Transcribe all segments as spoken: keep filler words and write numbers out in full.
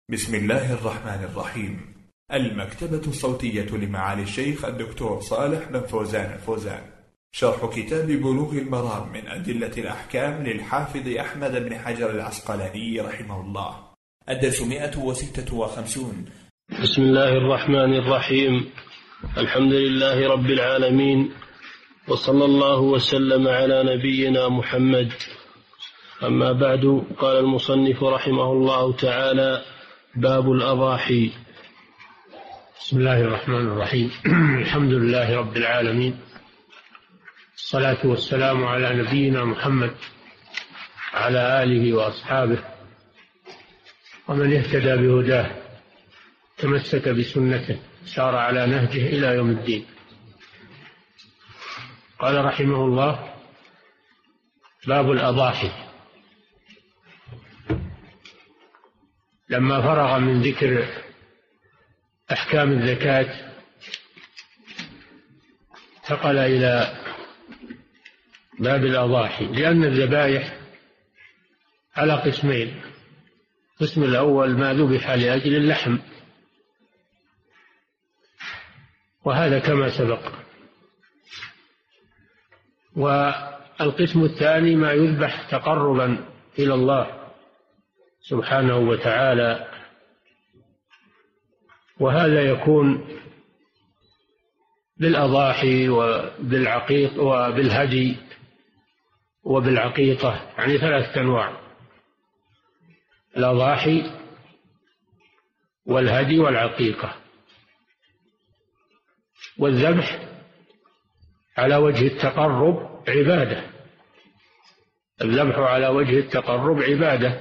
بسم الله الرحمن الرحيم. المكتبة الصوتية لمعالي الشيخ الدكتور صالح بن فوزان الفوزان، شرح كتاب بلوغ المرام من أدلة الأحكام للحافظ أحمد بن حجر العسقلاني رحمه الله. الدرس مئة وستة وخمسون. بسم الله الرحمن الرحيم. الحمد لله رب العالمين، وصلى الله وسلم على نبينا محمد. أما بعد، قال المصنف رحمه الله تعالى: باب الأضاحي. بسم الله الرحمن الرحيم. الحمد لله رب العالمين، الصلاة والسلام على نبينا محمد على آله وأصحابه ومن اهتدى بهداه تمسك بسنته سار على نهجه إلى يوم الدين. قال رحمه الله: باب الأضاحي. لما فرغ من ذكر أحكام الزكاة انتقل إلى باب الأضاحي، لأن الذبائح على قسمين: القسم الأول ما ذبح لأجل اللحم، وهذا كما سبق، والقسم الثاني ما يذبح تقربا إلى الله سبحانه وتعالى، وهذا يكون بالأضاحي وبالعقيق وبالهدي وبالعقيقة، يعني ثلاثة أنواع: الأضاحي والهدي والعقيقة. والذبح على وجه التقرب عبادة، الذبح على وجه التقرب عبادة،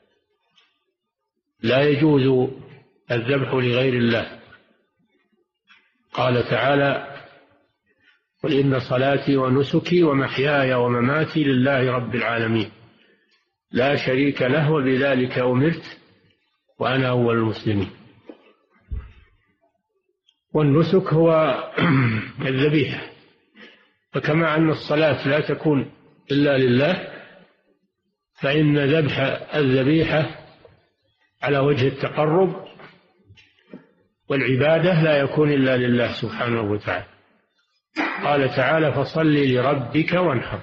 لا يجوز الذبح لغير الله. قال تعالى: قل إن صلاتي ونسكي ومحياي ومماتي لله رب العالمين لا شريك له وبذلك أمرت وأنا أول المسلمين. والنسك هو الذبيحة، فكما أن الصلاة لا تكون إلا لله، فإن ذبح الذبيحة على وجه التقرب والعبادة لا يكون إلا لله سبحانه وتعالى. قال تعالى: فصل لربك وانحر.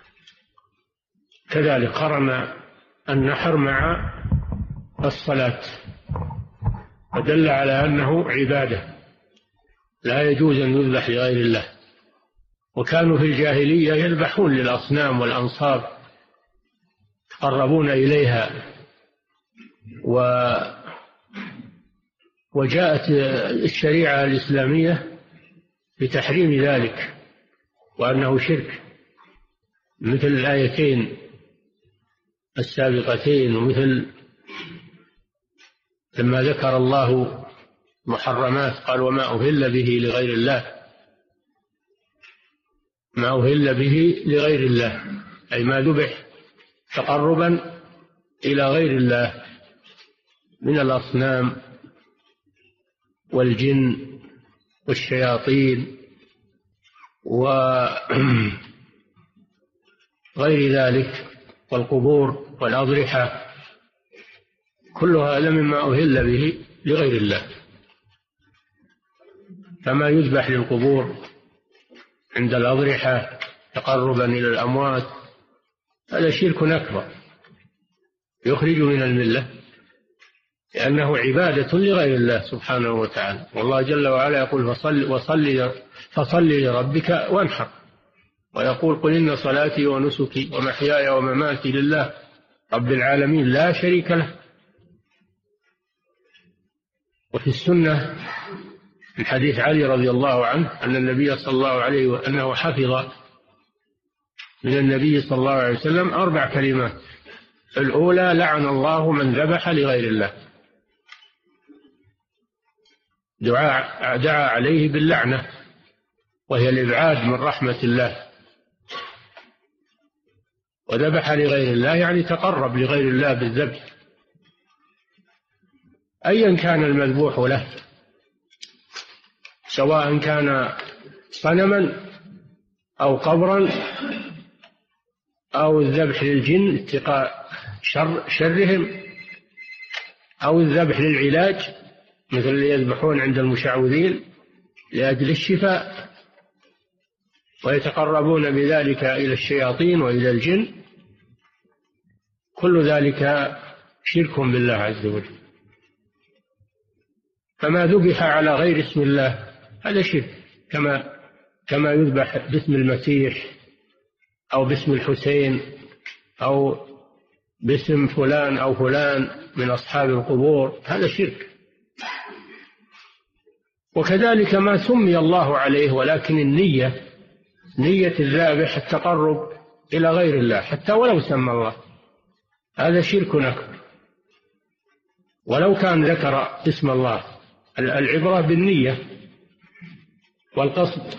كذلك قرن النحر مع الصلاة، ودل على أنه عبادة لا يجوز أن يذبح لغير الله. وكانوا في الجاهلية يذبحون للأصنام والأنصاب، يتقربون إليها، و وجاءت الشريعة الإسلامية بتحريم ذلك وأنه شرك، مثل الآيتين السابقتين، ومثل لما ذكر الله محرمات قال: وما أهل به لغير الله، ما أهل به لغير الله أي ما ذبح تقربا إلى غير الله من الأصنام والجن والشياطين وغير ذلك، والقبور والأضرحة، كل هذا مما أهل به لغير الله. فما يذبح للقبور عند الأضرحة تقربا إلى الأموات هذا شرك أكبر يخرج من الملة، لأنه عبادة لغير الله سبحانه وتعالى. والله جل وعلا يقول: فصل, وصل فصل لربك وانحر، ويقول: قل إن صلاتي ونسكي ومحياي ومماتي لله رب العالمين لا شريك له. وفي السنة من حديث علي رضي الله عنه أن النبي صلى الله عليه وسلم أنه حفظ من النبي صلى الله عليه وسلم أربع كلمات: الأولى: لعن الله من ذبح لغير الله، دعاء دعا عليه باللعنة، وهي الإبعاد من رحمة الله. وذبح لغير الله يعني تقرب لغير الله بالذبح، أيا كان المذبوح له، سواء كان صنما أو قبرا أو الذبح للجن اتقاء شر شرهم، أو الذبح للعلاج مثل اللي يذبحون عند المشعوذين لأجل الشفاء ويتقربون بذلك إلى الشياطين وإلى الجن، كل ذلك شرك بالله عز وجل. فما ذبح على غير اسم الله هذا شرك، كما كما يذبح باسم المسيح أو باسم الحسين أو باسم فلان أو فلان من أصحاب القبور، هذا شرك. وكذلك ما سمي الله عليه ولكن النية، نية الذابح التقرب إلى غير الله حتى ولو سمى الله، هذا شرك أكبر ولو كان ذكر اسم الله. العبرة بالنية والقصد،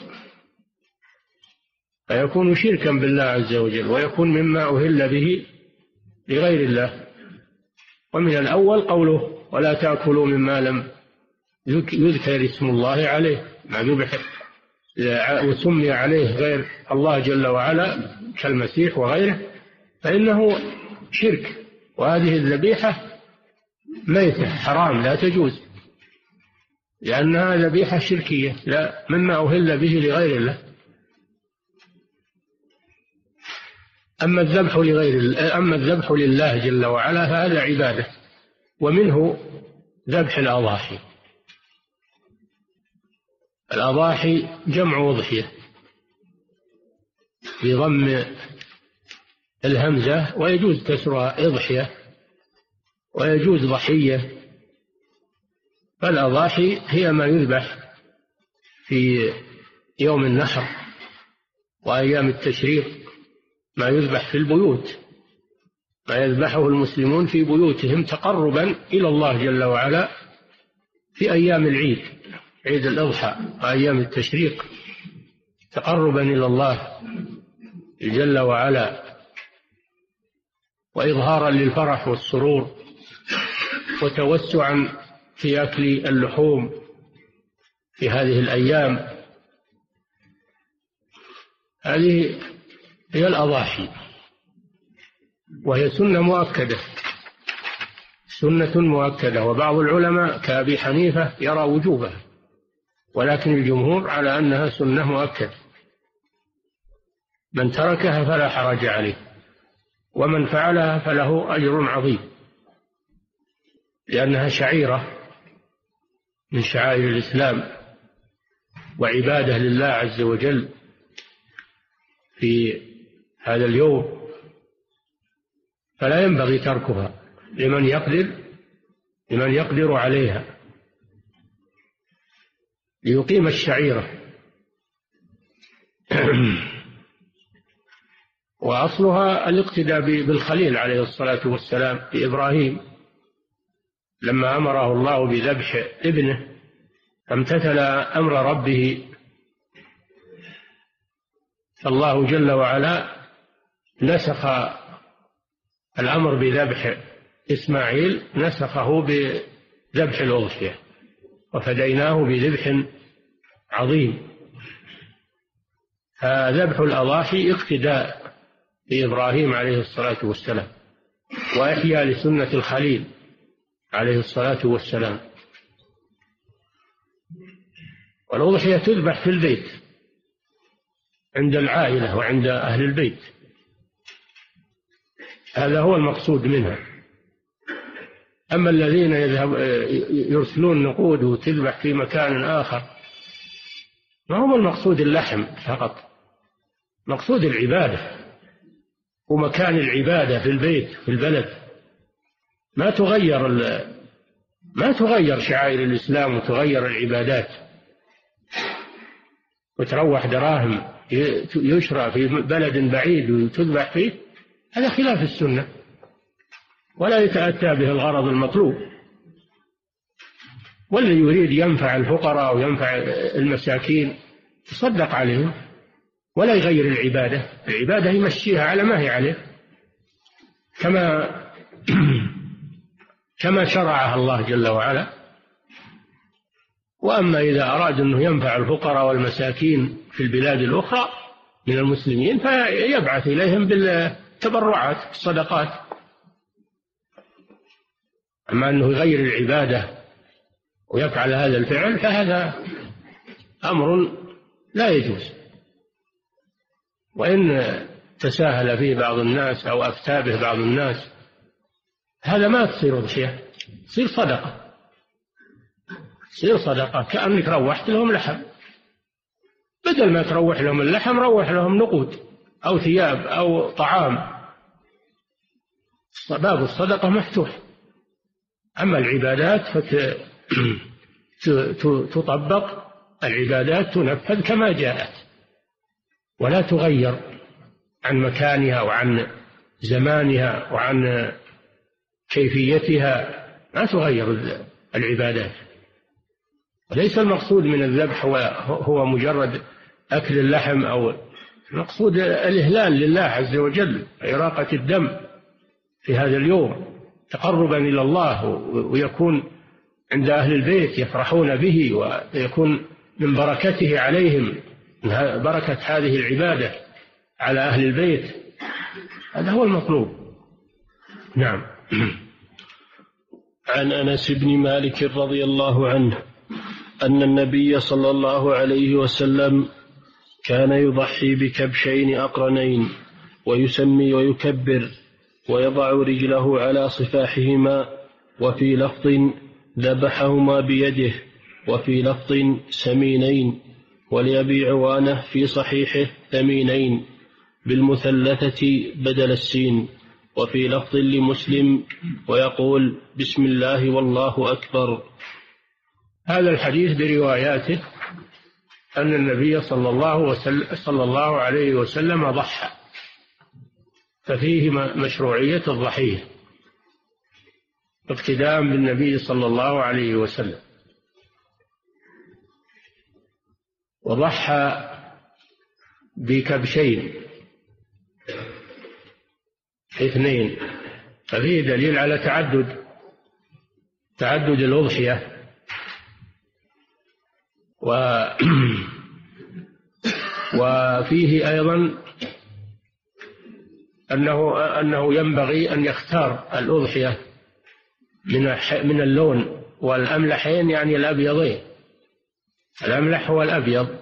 فيكون شركا بالله عز وجل ويكون مما أهل به لغير الله. ومن الأول قوله ولا تأكلوا مما لم يذكر اسم الله عليه، ما ذبح وسمي عليه غير الله جل وعلا كالمسيح وغيره فإنه شرك، وهذه الذبيحة ميتة حرام لا تجوز، لأنها ذبيحة شركية لا مما أهل به لغير الله. أما الذبح لغير أما الذبح لله جل وعلا فهذا عبادة، ومنه ذبح الأضاحي. الأضاحي جمع أضحية بضم الهمزة، ويجوز كسرها إضحية ويجوز ضحية. فالأضاحي هي ما يذبح في يوم النحر وأيام التشريق، ما يذبح في البيوت، ما يذبحه المسلمون في بيوتهم تقربا إلى الله جل وعلا في أيام العيد، عيد الأضحى وأيام التشريق، تقربا إلى الله جل وعلا وإظهارا للفرح والسرور وتوسعا في أكل اللحوم في هذه الأيام. هذه هي الأضاحي، وهي سنة مؤكدة، سنة مؤكدة. وبعض العلماء كأبي حنيفة يرى وجوبها، ولكن الجمهور على أنها سنة مؤكدة، من تركها فلا حرج عليه، ومن فعلها فله أجر عظيم، لأنها شعيرة من شعائر الإسلام وعبادة لله عز وجل في هذا اليوم، فلا ينبغي تركها لمن يقدر لمن يقدر عليها ليقيم الشعيرة. وأصلها الاقتداء بالخليل عليه الصلاة والسلام بإبراهيم لما أمره الله بذبح ابنه فامتثل أمر ربه، فالله جل وعلا نسخ الأمر بذبح إسماعيل، نسخه بذبح الأضحية، وفديناه بذبح عظيم. فذبح الأضاحي اقتداء بإبراهيم عليه الصلاة والسلام، وإحياء لسنة الخليل عليه الصلاة والسلام. والأضحية تذبح في البيت عند العائلة وعند أهل البيت، هذا هو المقصود منها. أما الذين يذهب يرسلون نقود وتذبح في مكان آخر، ما هو المقصود اللحم فقط، مقصود العبادة ومكان العبادة في البيت في البلد. ما تغير ما تغير شعائر الإسلام وتغير العبادات وتروح دراهم يشرى في بلد بعيد وتذبح فيه، هذا خلاف السنة ولا يتأتى به الغرض المطلوب. والذي يريد ينفع الفقراء وينفع المساكين يصدق عليهم ولا يغير العبادة، العبادة يمشيها على ما هي عليه كما كما شرعها الله جل وعلا. وأما إذا أراد أنه ينفع الفقراء والمساكين في البلاد الأخرى من المسلمين فيبعث إليهم بالتبرعات الصدقات، أما أنه يغير العبادة ويفعل هذا الفعل فهذا أمر لا يجوز. وإن تساهل فيه بعض الناس أو أفتى به بعض الناس هذا ما تصير أضحية، تصير صدقة، تصير صدقة كأنك روحت لهم لحم، بدل ما تروح لهم اللحم روح لهم نقود أو ثياب أو طعام. باب الصدقة مفتوح. أما العبادات فتطبق، العبادات تنفذ كما جاءت ولا تغير عن مكانها وعن زمانها وعن كيفيتها، ما تغير العبادات. وليس المقصود من الذبح هو مجرد أكل اللحم، أو المقصود الإهلال لله عز وجل، إراقة الدم في هذا اليوم تقربا إلى الله، ويكون عند أهل البيت يفرحون به، ويكون من بركته عليهم، من بركة هذه العبادة على أهل البيت. هذا هو المطلوب. نعم. عن أنس بن مالك رضي الله عنه أن النبي صلى الله عليه وسلم كان يضحي بكبشين أقرنين ويسمي ويكبر ويضع رجله على صفاحهما، وفي لفظ ذبحهما بيده، وفي لفظ سمينين، ولأبي عوانة في صحيحه ثمينين بالمثلثة بدل السين، وفي لفظ لمسلم ويقول بسم الله والله أكبر. هذا الحديث برواياته أن النبي صلى الله, وسلم صلى الله عليه وسلم ضحى، ففيه مشروعية الضحية اقتداء بالنبي صلى الله عليه وسلم. وضحى بكبشين اثنين، ففيه دليل على تعدد تعدد الأضحية. و وفيه أيضا أنه أنه ينبغي أن يختار الأضحية من من اللون والأملحين، يعني الأبيضين. الأملح هو الأبيض،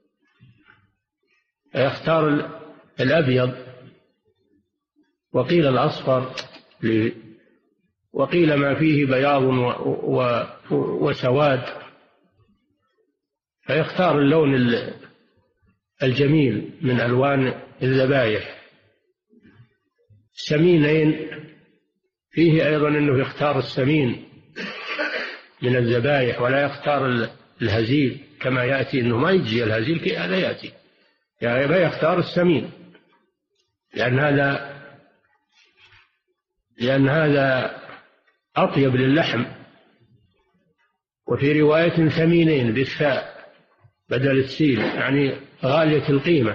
يختار الأبيض، وقيل الأصفر، وقيل ما فيه بياض وسواد، فيختار اللون الجميل من ألوان الذبائح. سمينين، فيه أيضا أنه يختار السمين من الذبائح ولا يختار الهزيل كما يأتي، أنه ما يجي الهزيل هذا يأتي، يعني يختار السمين، لأن هذا لأن هذا أطيب للحم. وفي رواية ثمينين بالثاء بدل السين، يعني غالية القيمة.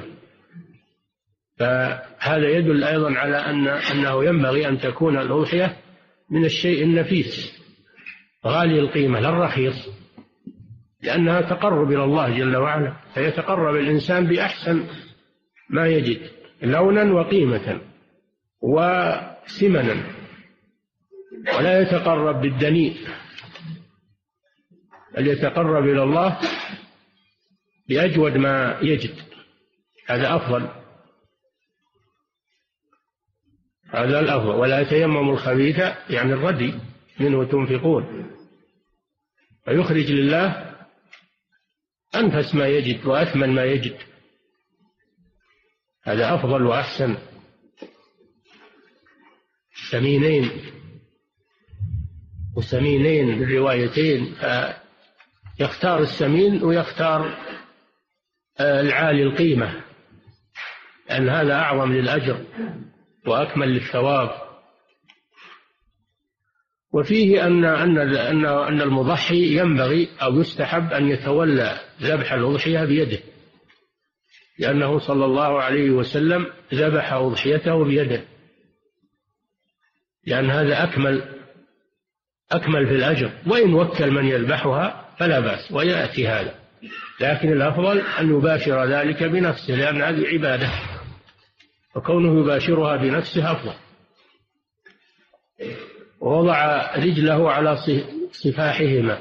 فهذا يدل أيضا على أن أنه ينبغي أن تكون الأضحية من الشيء النفيس غالي القيمة لا الرخيص، لأنها تقرب إلى الله جل وعلا، فيتقرب الإنسان بأحسن ما يجد لونا وقيمة وسمنا، ولا يتقرب بالدنيء، بل يتقرب إلى الله بأجود ما يجد. هذا أفضل، هذا الأفضل. ولا يتيمم الخبيث، يعني الردي منه تنفقون، فيخرج لله أنفس ما يجد وأثمن ما يجد، هذا أفضل وأحسن. سمينين وسمينين بالروايتين، يختار السمين ويختار العالي القيمة، لأن هذا أعظم للأجر وأكمل للثواب. وفيه أن أن أن أن المضحي ينبغي أو يستحب أن يتولى ذبح الأضحية بيده، لأنه صلى الله عليه وسلم ذبح أضحيته بيده، لأن هذا أكمل أكمل في الأجر. وإن وكل من يذبحها فلا بأس ويأتي هذا، لكن الأفضل أن يباشر ذلك بنفسه، لأن هذه عبادة، وكونه يباشرها بنفسه أفضل. ووضع رجله على صفاحهما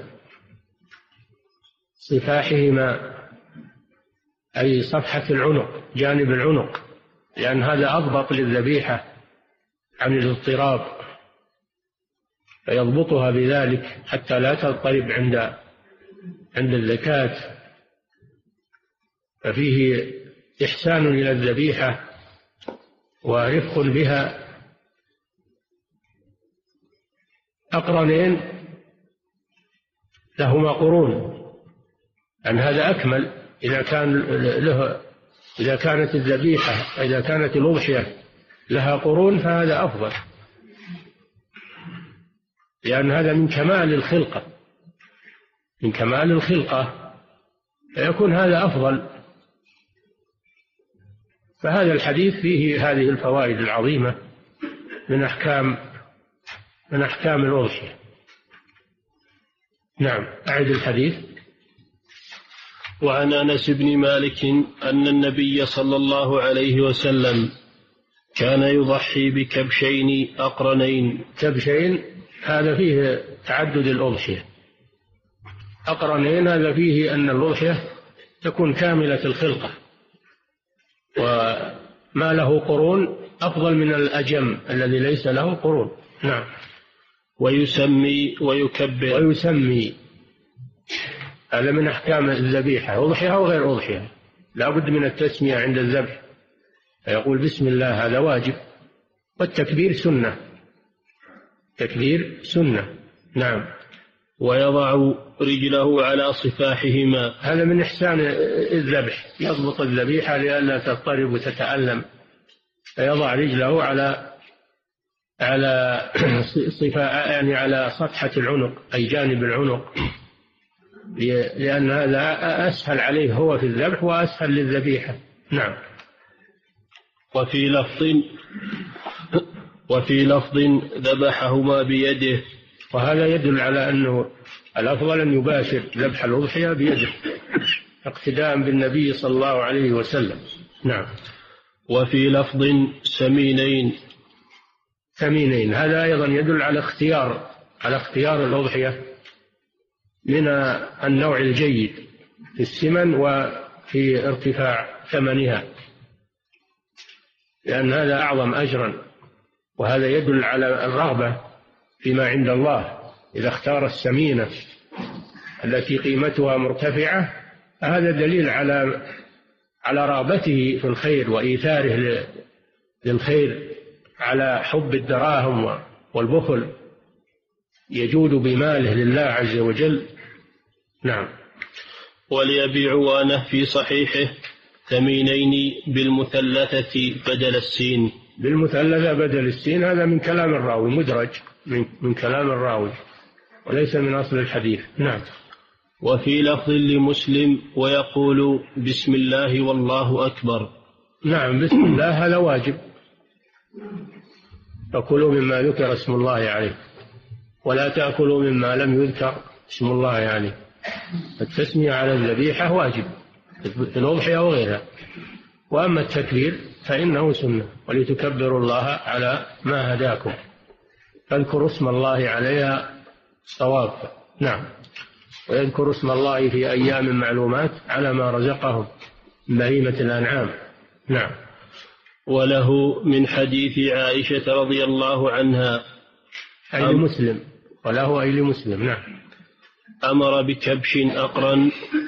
صفاحهما أي صفحة العنق، جانب العنق، لأن هذا أضبط للذبيحة عن الاضطراب، فيضبطها بذلك حتى لا تضطرب عند عند الزكاة. ففيه إحسان إلى الذبيحة ورفق بها. أقرنين لهما قرون، أن هذا أكمل إذا كان له إذا كانت الذبيحة إذا كانت الأضحية لها قرون فهذا أفضل، لأن هذا من كمال الخلقة من كمال الخلقة فيكون هذا أفضل. فهذا الحديث فيه هذه الفوائد العظيمة من أحكام من أحكام الأضحية. نعم، أعد الحديث. وعن أنس بن مالك أن النبي صلى الله عليه وسلم كان يضحي بكبشين أقرنين. كبشين هذا فيه تعدد الأضحية، أقرنين هذا فيه أن الأضحية تكون كاملة الخلقة، وما له قرون أفضل من الأجم الذي ليس له قرون. نعم. ويسمي ويكبر. ويسمي هذا من أحكام الذبيحة، أضحية وغير أضحية لا بد من التسمية عند الذبح، فيقول بسم الله، هذا واجب. والتكبير سنة، تكبير سنة. نعم. ويضع رجله على صفاحهما، هذا من إحسان الذبح، يضبط الذبيحة لئلا تضطرب وتتألم، فيضع رجله على على صفاء يعني على صفحة العنق أي جانب العنق، لأن هذا أسهل عليه هو في الذبح وأسهل للذبيحة. نعم. وفي لفظ وفي لفظ ذبحهما بيده، وهذا يدل على أنه الأفضل أن يباشر ذبح الأضحية بيده اقتداء بالنبي صلى الله عليه وسلم. نعم. وفي لفظ سمينين. سمينين هذا أيضا يدل على اختيار على اختيار الأضحية من النوع الجيد في السمن وفي ارتفاع ثمنها، لأن هذا أعظم أجرا، وهذا يدل على الرغبة فيما عند الله. إذا اختار السمينة التي قيمتها مرتفعة هذا دليل على على رغبته في الخير وإيثاره للخير على حب الدراهم والبخل، يجود بماله لله عز وجل. نعم. ولأبي عوانة في صحيحه ثمينين بالمثلثة بدل السين. بالمثلثة بدل السين هذا من كلام الراوي، مدرج من, من كلام الراوي وليس من أصل الحديث. نعم. وفي لفظ لمسلم ويقول بسم الله والله أكبر. نعم، بسم الله هذا واجب، فكلوا مما ذكر اسم الله عليه ولا تأكلوا مما لم يذكر اسم الله عليه. التسمية على الذبيحة واجب في الأضحية وغيرها، وأما التكبير فإنه سنة، ولتكبروا الله على ما هداكم، فاذكروا اسم الله عليها صواب. نعم. ويذكروا اسم الله في أيام معلومات على ما رزقهم من بهيمة الأنعام. نعم. وله من حديث عائشة رضي الله عنها أي لمسلم، وله أي لمسلم. نعم. أمر بكبش أقرن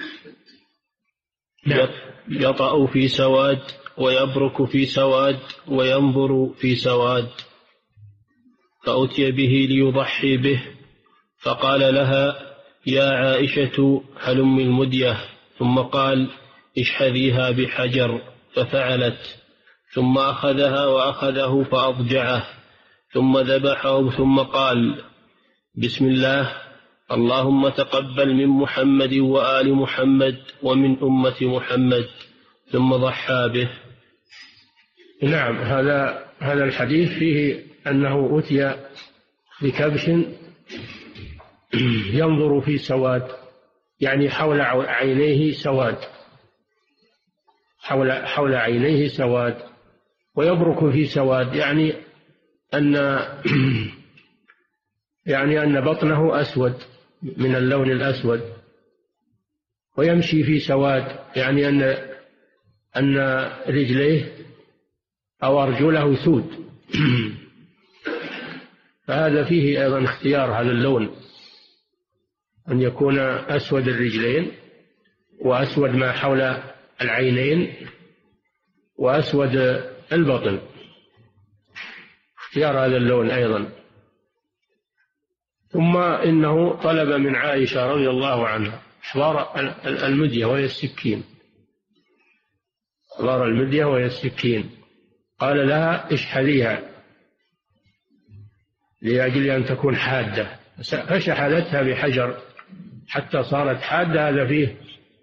يطأ في سواد ويبرك في سواد وينظر في سواد، فأتي به ليضحي به، فقال لها يا عائشة هلم المدية، ثم قال اشحذيها بحجر، ففعلت، ثم أخذها وأخذه فأضجعه، ثم ذبحه، ثم قال بسم الله اللهم تقبل من محمد وآل محمد ومن أمة محمد، ثم ضحى به. نعم. هذا هذا الحديث فيه أنه أتي بكبش ينظر في سواد، يعني حول عينيه سواد، حول حول عينيه سواد، ويبرك في سواد، يعني أن يعني أن بطنه أسود من اللون الأسود، ويمشي في سواد، يعني أن أن رجليه أو أرجله سود. فهذا فيه أيضا اختيار هذا اللون، أن يكون أسود الرجلين وأسود ما حول العينين وأسود البطن، اختيار هذا اللون أيضا. ثم إنه طلب من عائشة رضي الله عنها حبار المدية وهي السكين، حبار المدية وهي السكين، قال لها اشحذيها لأجل أن تكون حادة، فشحذتها بحجر حتى صارت حادة. هذا فيه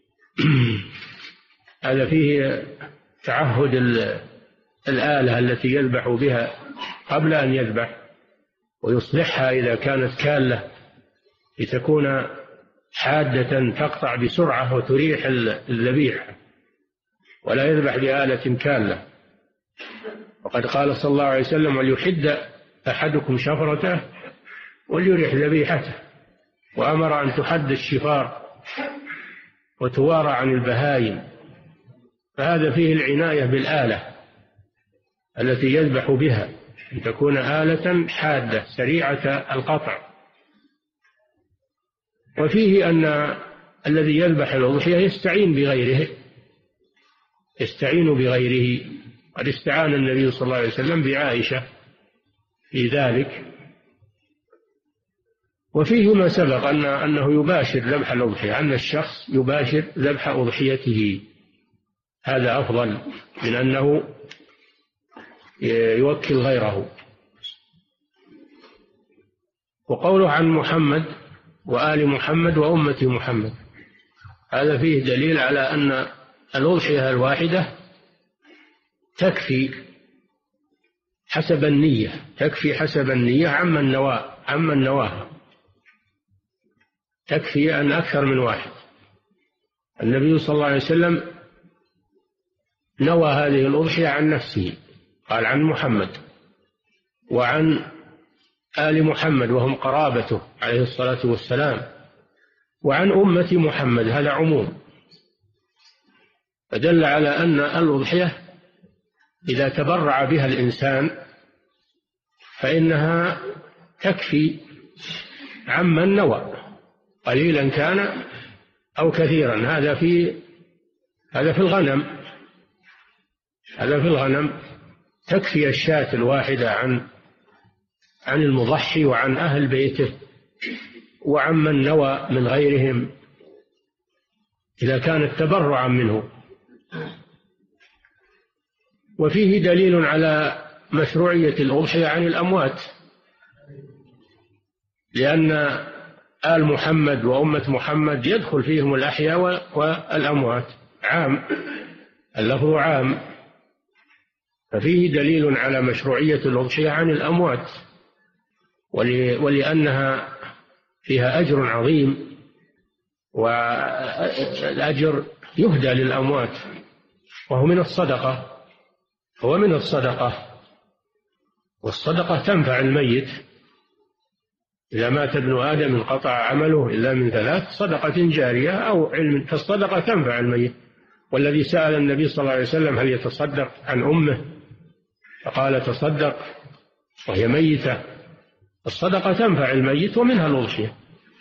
هذا فيه تعهد الآلة التي يذبح بها قبل أن يذبح، ويصلحها إذا كانت كالة لتكون حادة تقطع بسرعة وتريح الذبيحة، ولا يذبح بآلة كالة. وقد قال صلى الله عليه وسلم: وليحد أحدكم شفرته وليريح ذبيحته، وأمر أن تحد الشفار وتوارى عن البهائم. فهذا فيه العناية بالآلة التي يذبح بها، أن تكون آلة حادة سريعة القطع. وفيه أن الذي يذبح الأضحية يستعين بغيره، يستعين بغيره. قد استعان النبي صلى الله عليه وسلم بعائشة في ذلك. وفيه ما سبق أن أنه يباشر ذبح الأضحية، أن الشخص يباشر ذبح أضحيته، هذا أفضل من أنه يوكل غيره. وقوله عن محمد وآل محمد وأمة محمد، هذا فيه دليل على أن الأضحية الواحدة تكفي حسب النية، تكفي حسب النية عما النواة عما النواة تكفي أن أكثر من واحد. النبي صلى الله عليه وسلم نوى هذه الأضحية عن نفسه، قال عن محمد وعن آل محمد وهم قرابته عليه الصلاة والسلام، وعن أمة محمد، هذا عموم. فدل على أن الأضحية إذا تبرع بها الإنسان فإنها تكفي عمن نوى، قليلا كان أو كثيرا. هذا في هذا في الغنم هذا في الغنم تكفي الشاة الواحدة عن عن المضحي وعن أهل بيته وعمن نوى من غيرهم إذا كانت تبرعا منه. وفيه دليل على مشروعية الأضحية عن الأموات، لأن آل محمد وأمة محمد يدخل فيهم الأحياء والأموات، عام، اللفظ عام. ففيه دليل على مشروعية الأضحية عن الأموات، ولأنها فيها أجر عظيم، والأجر يهدى للأموات، وهو من الصدقة هو من الصدقة والصدقة تنفع الميت. إذا مات ابن آدم انقطع عمله إلا من ثلاث: صدقة جارية أو علم. فالصدقة تنفع الميت. والذي سأل النبي صلى الله عليه وسلم هل يتصدق عن أمه، فقال: تصدق وهي ميتة. الصدقة تنفع الميت ومنها الأضحية.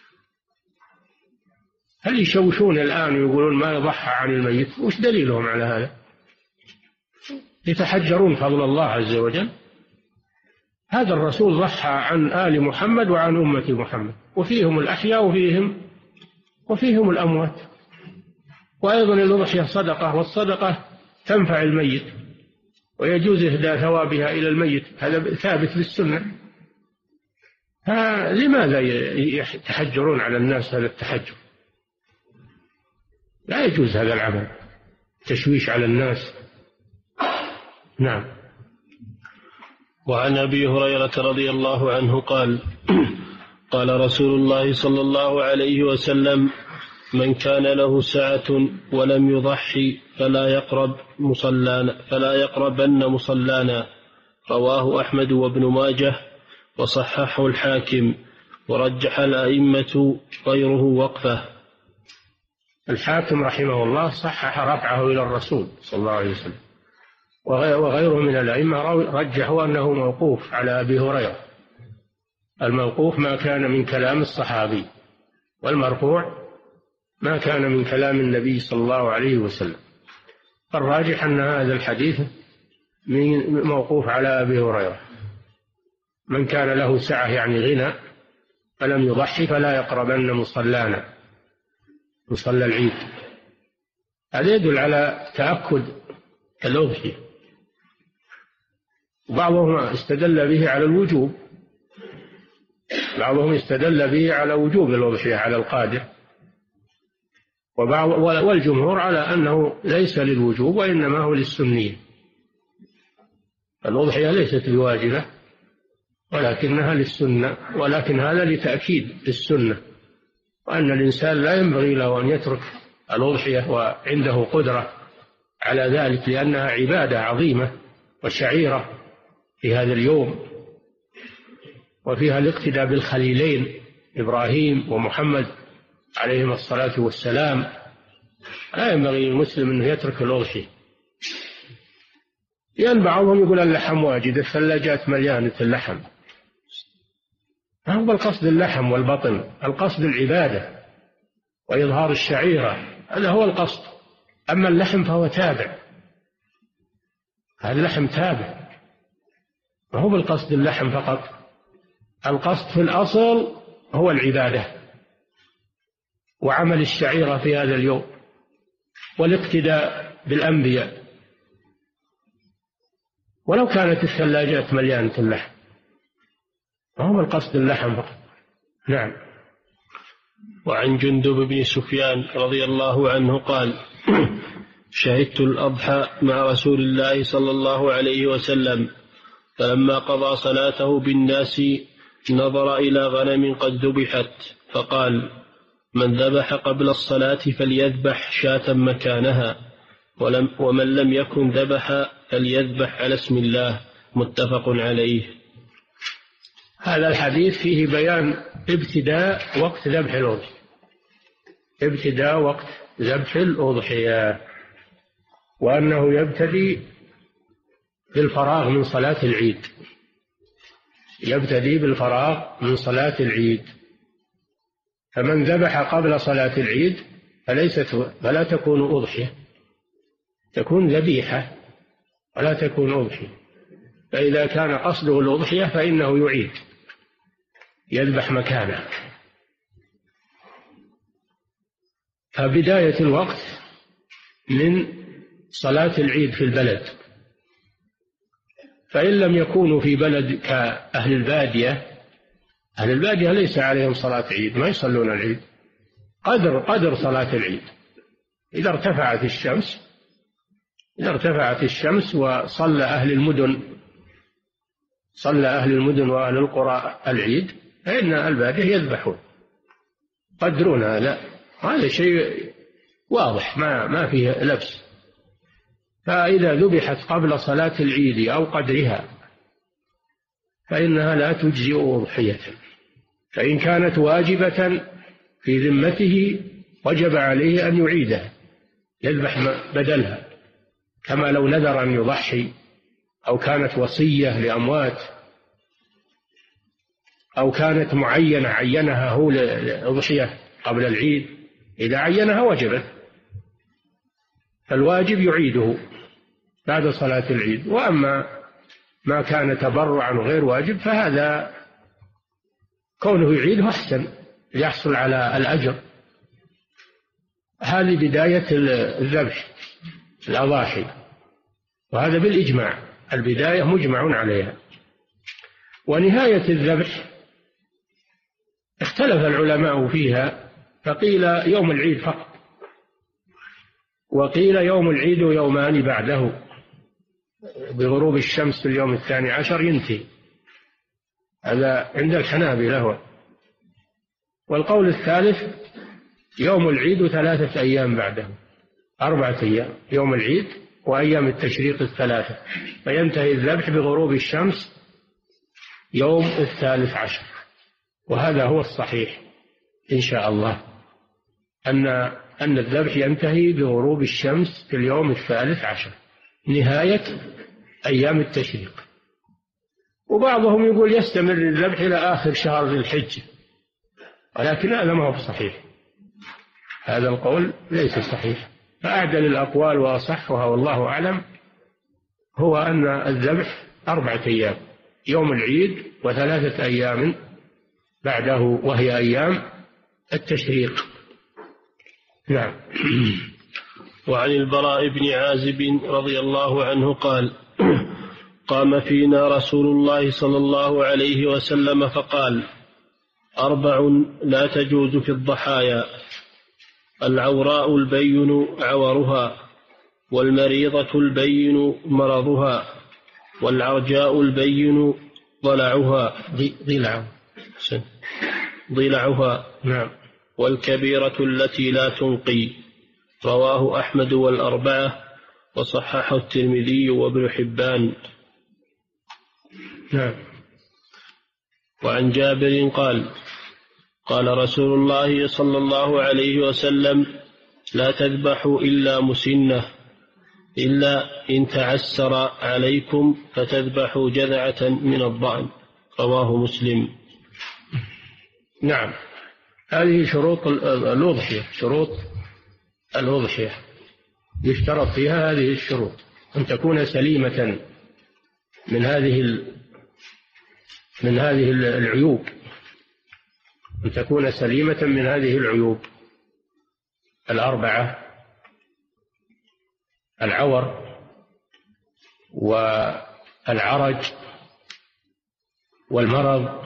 هل يشوشون الآن ويقولون ما يضحى عن الميت؟ وش دليلهم على هذا؟ يتحجرون فضل الله عز وجل. هذا الرسول ضحى عن آل محمد وعن أمة محمد، وفيهم الأحياء وفيهم وفيهم الأموات. وأيضا الأضحية صدقة، والصدقة تنفع الميت ويجوز إهداء ثوابها إلى الميت، هذا ثابت بالسنة. لماذا يتحجرون على الناس هذا التحجر؟ لا يجوز هذا العمل، تشويش على الناس. نعم. وعن أبي هريرة رضي الله عنه قال: قال رسول الله صلى الله عليه وسلم: من كان له سعة ولم يضحي فلا يقرب مصلانا فلا يقربن مصلانا. رواه أحمد وابن ماجه وصححه الحاكم ورجح الأئمة غيره وقفه. الحاكم رحمه الله صحح رفعه إلى الرسول صلى الله عليه وسلم، وغيره من الأئمة رجحوا أنه موقوف على أبي هريرة. الموقوف ما كان من كلام الصحابي، والمرفوع ما كان من كلام النبي صلى الله عليه وسلم. فالراجح أن هذا الحديث موقوف على أبي هريرة. من كان له سعة يعني غنى فلم يضحي فلا يقربن مصلانا، مصلى العيد. هذا يدل على تأكد الأضحية. بعضهم استدل به على الوجوب، بعضهم استدل به على وجوب الأضحية على القادر، وبعض والجمهور على أنه ليس للوجوب وإنما هو للسنية. الأضحية ليست بواجبة ولكنها للسنة، ولكن هذا لتأكيد السنة، وأن الإنسان لا ينبغي له أن يترك الأضحية وعنده قدرة على ذلك، لأنها عبادة عظيمة وشعيرة في هذا اليوم، وفيها الاقتداء بالخليلين إبراهيم ومحمد عليهما الصلاة والسلام. لا ينبغي للمسلم أنه يترك الأضحية، لأن بعضهم يقول اللحم واجد، الثلاجات مليانة اللحم. ما هو القصد اللحم والبطن، القصد العبادة وإظهار الشعيرة، هذا هو القصد. أما اللحم فهو تابع، هذا اللحم تابع، ما هو بالقصد اللحم فقط. القصد في الأصل هو العبادة وعمل الشعيرة في هذا اليوم والاقتداء بالأنبياء، ولو كانت الثلاجات مليانة اللحم، ما هو القصد اللحم فقط. نعم. وعن جندب بن سفيان رضي الله عنه قال: شهدت الأضحى مع رسول الله صلى الله عليه وسلم، فلما قضى صلاته بالناس نظر إلى غنم قد ذبحت فقال: من ذبح قبل الصلاة فليذبح شاة مكانها، ولم ومن لم يكن ذبح فليذبح على اسم الله. متفق عليه. هذا الحديث فيه بيان ابتداء وقت ذبح الأضحية، ابتداء وقت ذبح الأضحية، وأنه يبتدي بالفراغ من صلاة العيد، يبتدي بالفراغ من صلاة العيد. فمن ذبح قبل صلاة العيد فليست فلا تكون أضحية، تكون ذبيحة ولا تكون أضحية. فإذا كان قصده الأضحية فإنه يعيد، يذبح مكانه. فبداية الوقت من صلاة العيد في البلد، فإن لم يكونوا في بلد كأهل البادية، أهل البادية ليس عليهم صلاة عيد، ما يصلون العيد، قدر قدر صلاة العيد. إذا ارتفعت الشمس إذا ارتفعت الشمس وصلى أهل المدن صلى أهل المدن وأهل القرى العيد، فإن البادية يذبحون، قدرون هذا، هذا شيء واضح ما ما فيه لبس. فإذا ذبحت قبل صلاة العيد أو قدرها فإنها لا تجزئ أضحية. فإن كانت واجبة في ذمته وجب عليه أن يعيدها، يذبح بدلها، كما لو نذر أن يضحي، أو كانت وصية لأموات، أو كانت معينة عينها هو للأضحية قبل العيد، إذا عينها وجبت، فالواجب يعيده بعد صلاة العيد. وأما ما كان تبرعا غير واجب فهذا كونه يعيده أحسن ليحصل على الأجر. هذه بداية الذبح الأضاحي، وهذا بالإجماع، البداية مجمع عليها. ونهاية الذبح اختلف العلماء فيها، فقيل يوم العيد فقط، وقيل يوم العيد ويومان بعده، بغروب الشمس في اليوم الثاني عشر ينتهي، هذا عند الحنابلة. والقول الثالث يوم العيد ثلاثة أيام بعده، أربعة أيام، يوم العيد وأيام التشريق الثلاثة، فينتهي الذبح بغروب الشمس يوم الثالث عشر. وهذا هو الصحيح إن شاء الله، أن أن الذبح ينتهي بغروب الشمس في اليوم الثالث عشر نهاية أيام التشريق. وبعضهم يقول يستمر الذبح إلى آخر شهر ذي الحجة، ولكن هذا ما هو صحيح، هذا القول ليس صحيح. فأعدل الأقوال وأصحها والله أعلم هو أن الذبح أربعة أيام، يوم العيد وثلاثة أيام بعده وهي أيام التشريق. نعم. وعن البراء بن عازب رضي الله عنه قال: قام فينا رسول الله صلى الله عليه وسلم فقال: أربع لا تجوز في الضحايا: العوراء البين عورها، والمريضة البين مرضها، والعرجاء البين ضلعها ضلع ضلعها نعم، والكبيرة التي لا تنقي. رواه أحمد والأربعة، وصححه الترمذي وابن حبان. نعم. وعن جابر قال: قال رسول الله صلى الله عليه وسلم: لا تذبحوا إلا مسنة، إلا إن تعسر عليكم فتذبحوا جذعة من الضأن. رواه مسلم. نعم. هذه شروط الأضحية، شروط الأضحية يشترط فيها هذه الشروط: أن تكون سليمة من هذه من هذه العيوب، أن تكون سليمة من هذه العيوب الأربعة: العور، والعرج، والمرض،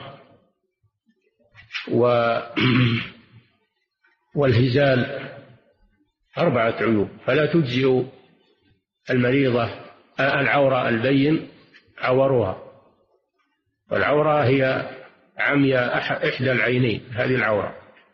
والهزال، أربعة عيوب. فلا تجزئ المريضة العورة البين عورها، والعورة هي عمي أحدى العينين، هذه العورة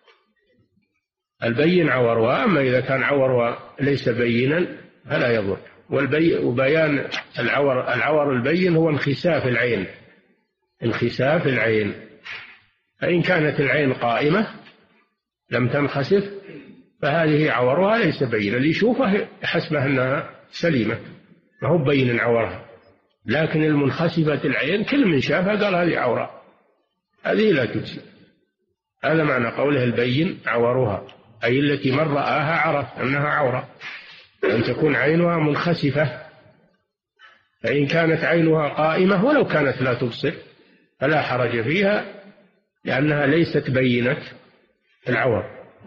البين عورها. أما إذا كان عورها ليس بينا فلا يضر. وبيان العور العور البين هو انخساف العين، انخساف العين. فإن كانت العين قائمة لم تنخسف فهذه عورها ليس بينا، اللي يشوفه حسبه أنها سليمة، ما هو بين عورها. لكن المنخسفة العين كل من شافها قال هذه عورة، هذه لا تجزي. هذا معنى قوله البين عورها، أي التي من رآها عرف أنها عورة، أن تكون عينها منخسفة. فإن كانت عينها قائمة ولو كانت لا تبصر فلا حرج فيها، لأنها ليست بينة العور.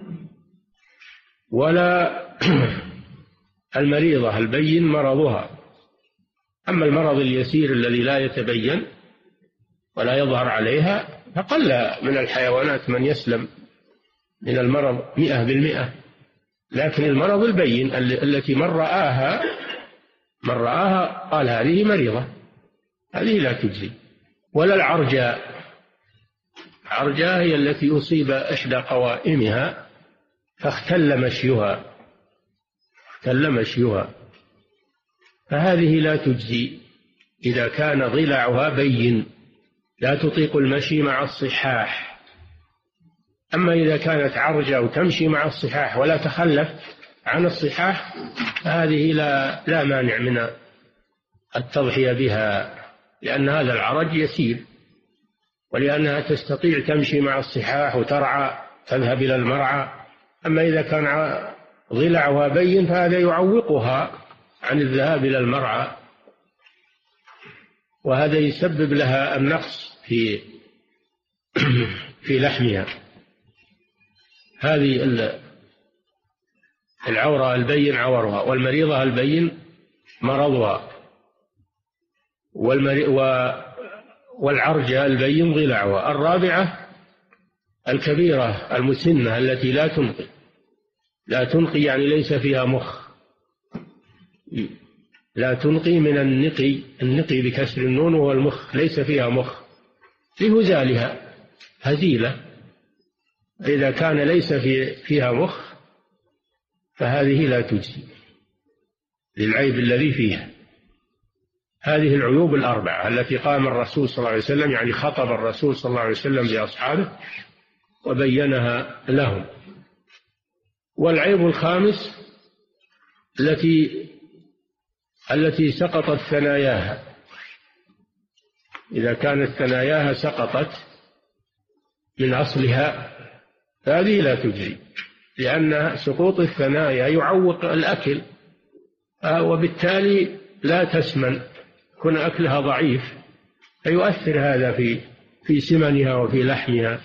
ولا المريضة البين مرضها. أما المرض اليسير الذي لا يتبين ولا يظهر عليها فقل من الحيوانات من يسلم من المرض مئة بالمئة، لكن المرض البين التي من رآها من رآها قال هذه مريضة، هذه لا تجزي. ولا العرجاء. العرجاء هي التي أصيب إحدى قوائمها فاختل مشيها، اختل مشيها، فهذه لا تجزي إذا كان ضلعها بين لا تطيق المشي مع الصحاح. أما إذا كانت عرجة وتمشي مع الصحاح ولا تخلف عن الصحاح فهذه لا, لا مانع من التضحية بها، لأن هذا العرج يسير، ولأنها تستطيع تمشي مع الصحاح وترعى تذهب إلى المرعى. أما إذا كان ضلعها بين فهذا يعوقها عن الذهاب إلى المرعى، وهذا يسبب لها النقص في في لحمها. هذه العورة البين عورها، والمريضة البين مرضها، والعرجة البين ضلعها. الرابعة الكبيرة المسنة التي لا تنقي. لا تنقي يعني ليس فيها مخ، لا تنقي من النقي، النقي بكسر النون وهو المخ، ليس فيها مخ لهزالها هزيلة. إذا كان ليس في فيها مخ فهذه لا تجزي للعيب الذي فيها. هذه العيوب الأربعة التي قام الرسول صلى الله عليه وسلم، يعني خطب الرسول صلى الله عليه وسلم بأصحابه وبينها لهم. والعيب الخامس التي التي سقطت ثناياها، إذا كانت ثناياها سقطت من أصلها هذه لا تجزي، لأن سقوط الثنايا يعوق الأكل، وبالتالي لا تسمن، يكون أكلها ضعيف، فيؤثر هذا في في سمنها وفي لحمها.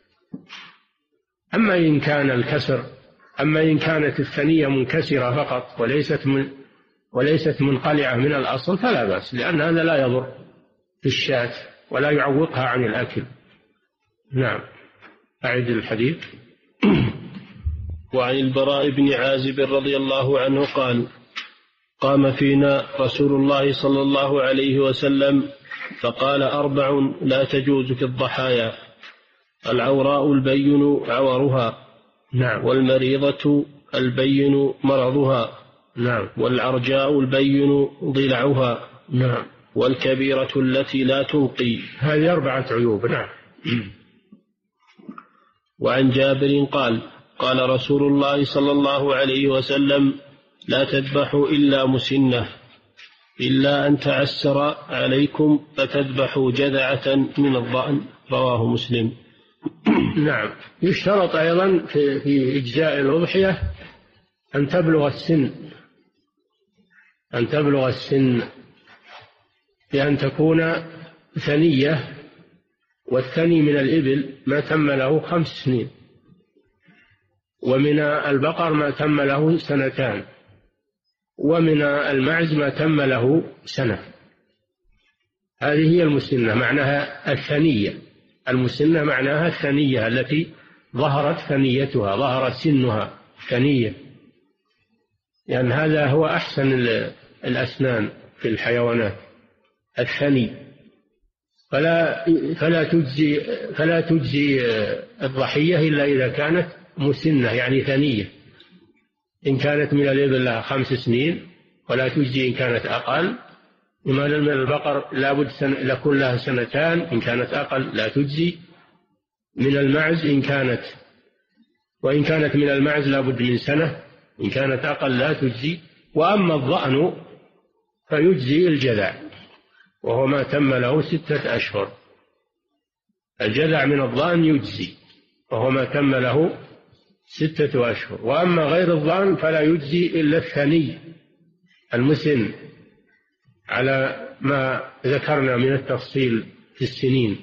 أما إن كان الكسر أما إن كانت الثنية منكسرة فقط وليست من وليست منقلعة من الأصل فلا بأس، لأن هذا لا يضر في الشاة ولا يعوقها عن الأكل. نعم. أعد الحديث. وعن البراء بن عازب رضي الله عنه قال: قام فينا رسول الله صلى الله عليه وسلم فقال: أربع لا تجوز في الضحايا: العوراء البين عورها، نعم. والمريضة البين مرضها، نعم. والعرجاء البين ضلعها، نعم. والكبيرة التي لا تنقي. هذه أربعة عيوب. نعم. وعن جابر قال: قال رسول الله صلى الله عليه وسلم: لا تذبحوا إلا مسنة، إلا أن تعسر عليكم فتذبحوا جذعة من الضأن. رواه مسلم. نعم. يشترط أيضا في, في إجزاء الأضحية أن تبلغ السن أن تبلغ السن بأن تكون ثنية، والثني من الإبل ما تم له خمس سنين، ومن البقر ما تم له سنتان، ومن المعز ما تم له سنة. هذه هي المسنة، معناها الثنية. المسنة معناها الثنية التي ظهرت ثنيتها، ظهر سنها ثنية، لأن يعني هذا هو أحسن الأسنان في الحيوانات، الثني. فلا فلا تجزي فلا تجزي الضحية إلا إذا كانت مسنة، يعني ثنية. إن كانت من الإبل لها خمس سنين ولا تجزي إن كانت أقل. من البقر لابد لكن لها سنتان، إن كانت أقل لا تجزي. من المعز إن كانت وإن كانت من المعز لابد من سنة، إن كانت أقل لا تجزي. وأما الضأن فيجزي الجذع، وهو ما تم له ستة أشهر. الجذع من الضأن يجزي وهو ما تم له ستة أشهر. وأما غير الضأن فلا يجزي إلا الثني المسن، على ما ذكرنا من التفصيل في السنين.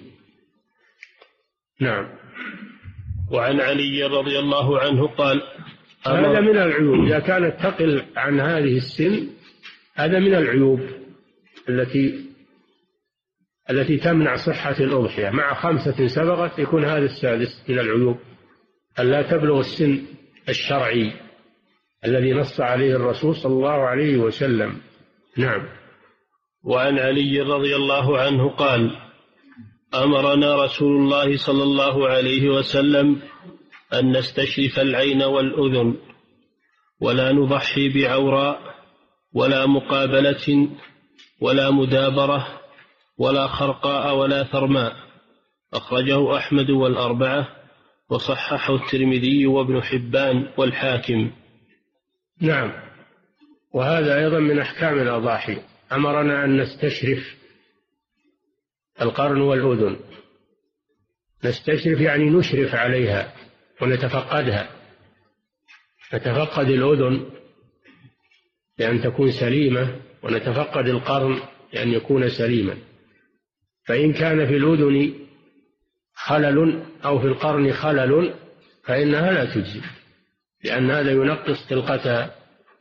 نعم. وعن علي رضي الله عنه قال: هذا من العيوب، إذا كانت تقل عن هذه السن هذا من العيوب التي التي تمنع صحة الأضحية. مع خمسة سبقت يكون هذا السادس من العيوب، ألا تبلغ السن الشرعي الذي نص عليه الرسول صلى الله عليه وسلم. نعم. وعن علي رضي الله عنه قال: أمرنا رسول الله صلى الله عليه وسلم أن نستشرف العين والأذن، ولا نضحي بعوراء ولا مقابلة ولا مدابرة ولا خرقاء ولا ثرماء. أخرجه أحمد والأربعة، وصححه الترمذي وابن حبان والحاكم. نعم. وهذا أيضا من أحكام الأضاحي. أمرنا أن نستشرف القرن والأذن. نستشرف يعني نشرف عليها ونتفقدها. نتفقد الأذن لأن تكون سليمة، ونتفقد القرن لأن يكون سليما. فإن كان في الأذن خلل أو في القرن خلل فإنها لا تجزي، لأن هذا ينقص خلقتها.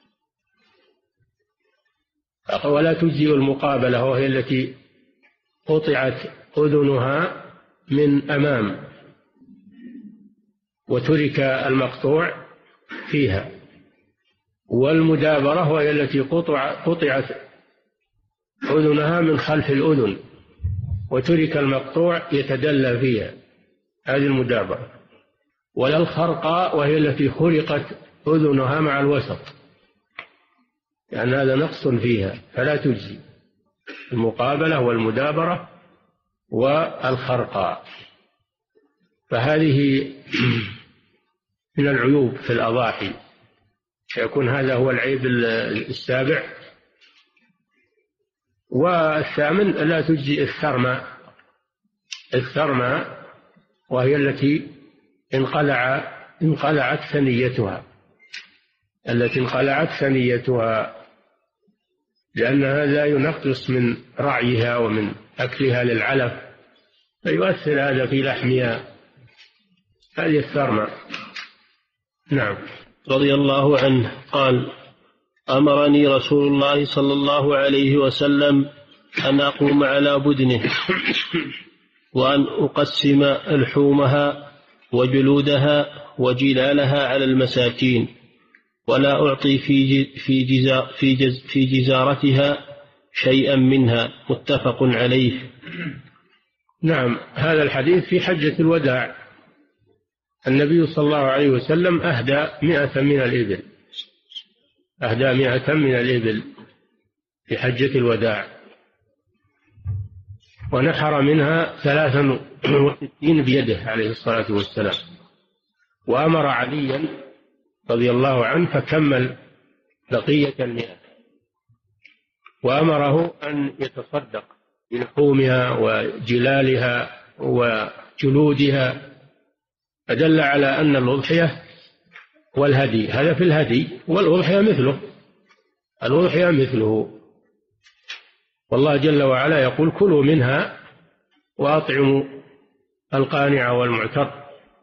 ولا تجزي المقابلة، وهي التي قطعت أذنها من أمام وترك المقطوع فيها. والمدابرة وهي التي قطع قطعت أذنها من خلف الأذن وترك المقطوع يتدلى فيها، هذه المدابرة. ولا الخرقاء وهي التي خرقت أذنها مع الوسط، يعني هذا نقص فيها فلا تجزي. المقابلة والمدابرة والخرقاء. فهذه من العيوب في الأضاحي، سيكون هذا هو العيب السابع. والثامن لا تجزي الثرمى، الثرمى وهي التي انقلع انقلعت ثنيتها، التي انقلعت ثنيتها، لأنها لا ينقص من رعيها ومن أكلها للعلف، فيؤثر هذا في لحمها. هذه الثرمى. نعم. رضي الله عنه قال: أمرني رسول الله صلى الله عليه وسلم أن أقوم على بدنه وأن أقسم لحومها وجلودها وجلالها على المساكين، ولا أعطي في في جزا في جز في جزارتها شيئا منها. متفق عليه. نعم، هذا الحديث في حجة الوداع، النبي صلى الله عليه وسلم أهدى مئة من الإبل، أهدى مئة من الإبل في حجة الوداع، ونحر منها ثلاثا وستين بيده عليه الصلاة والسلام، وأمر عليا رضي الله عنه فكمل بقية المئة، وأمره أن يتصدق بلحومها وجلالها وجلودها، فدل على أن الأضحية والهدي هذا في الهدي، والأضحية مثله، الأضحية مثله. والله جل وعلا يقول: كلوا منها وأطعموا القانع والمعتر،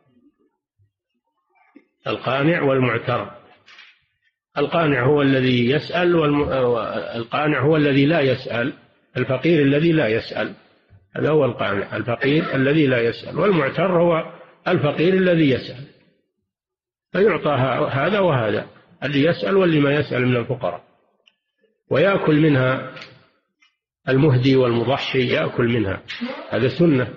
القانع والمعتر. القانع هو الذي يسأل، والقانع هو الذي لا يسأل، الفقير الذي لا يسأل، هذا هو القانع، الفقير الذي لا يسأل، والمعتر هو الفقير الذي يسأل، فيعطى هذا وهذا، اللي يسأل واللي ما يسأل من الفقراء، ويأكل منها المهدي والمضحي، يأكل منها، هذا سنة.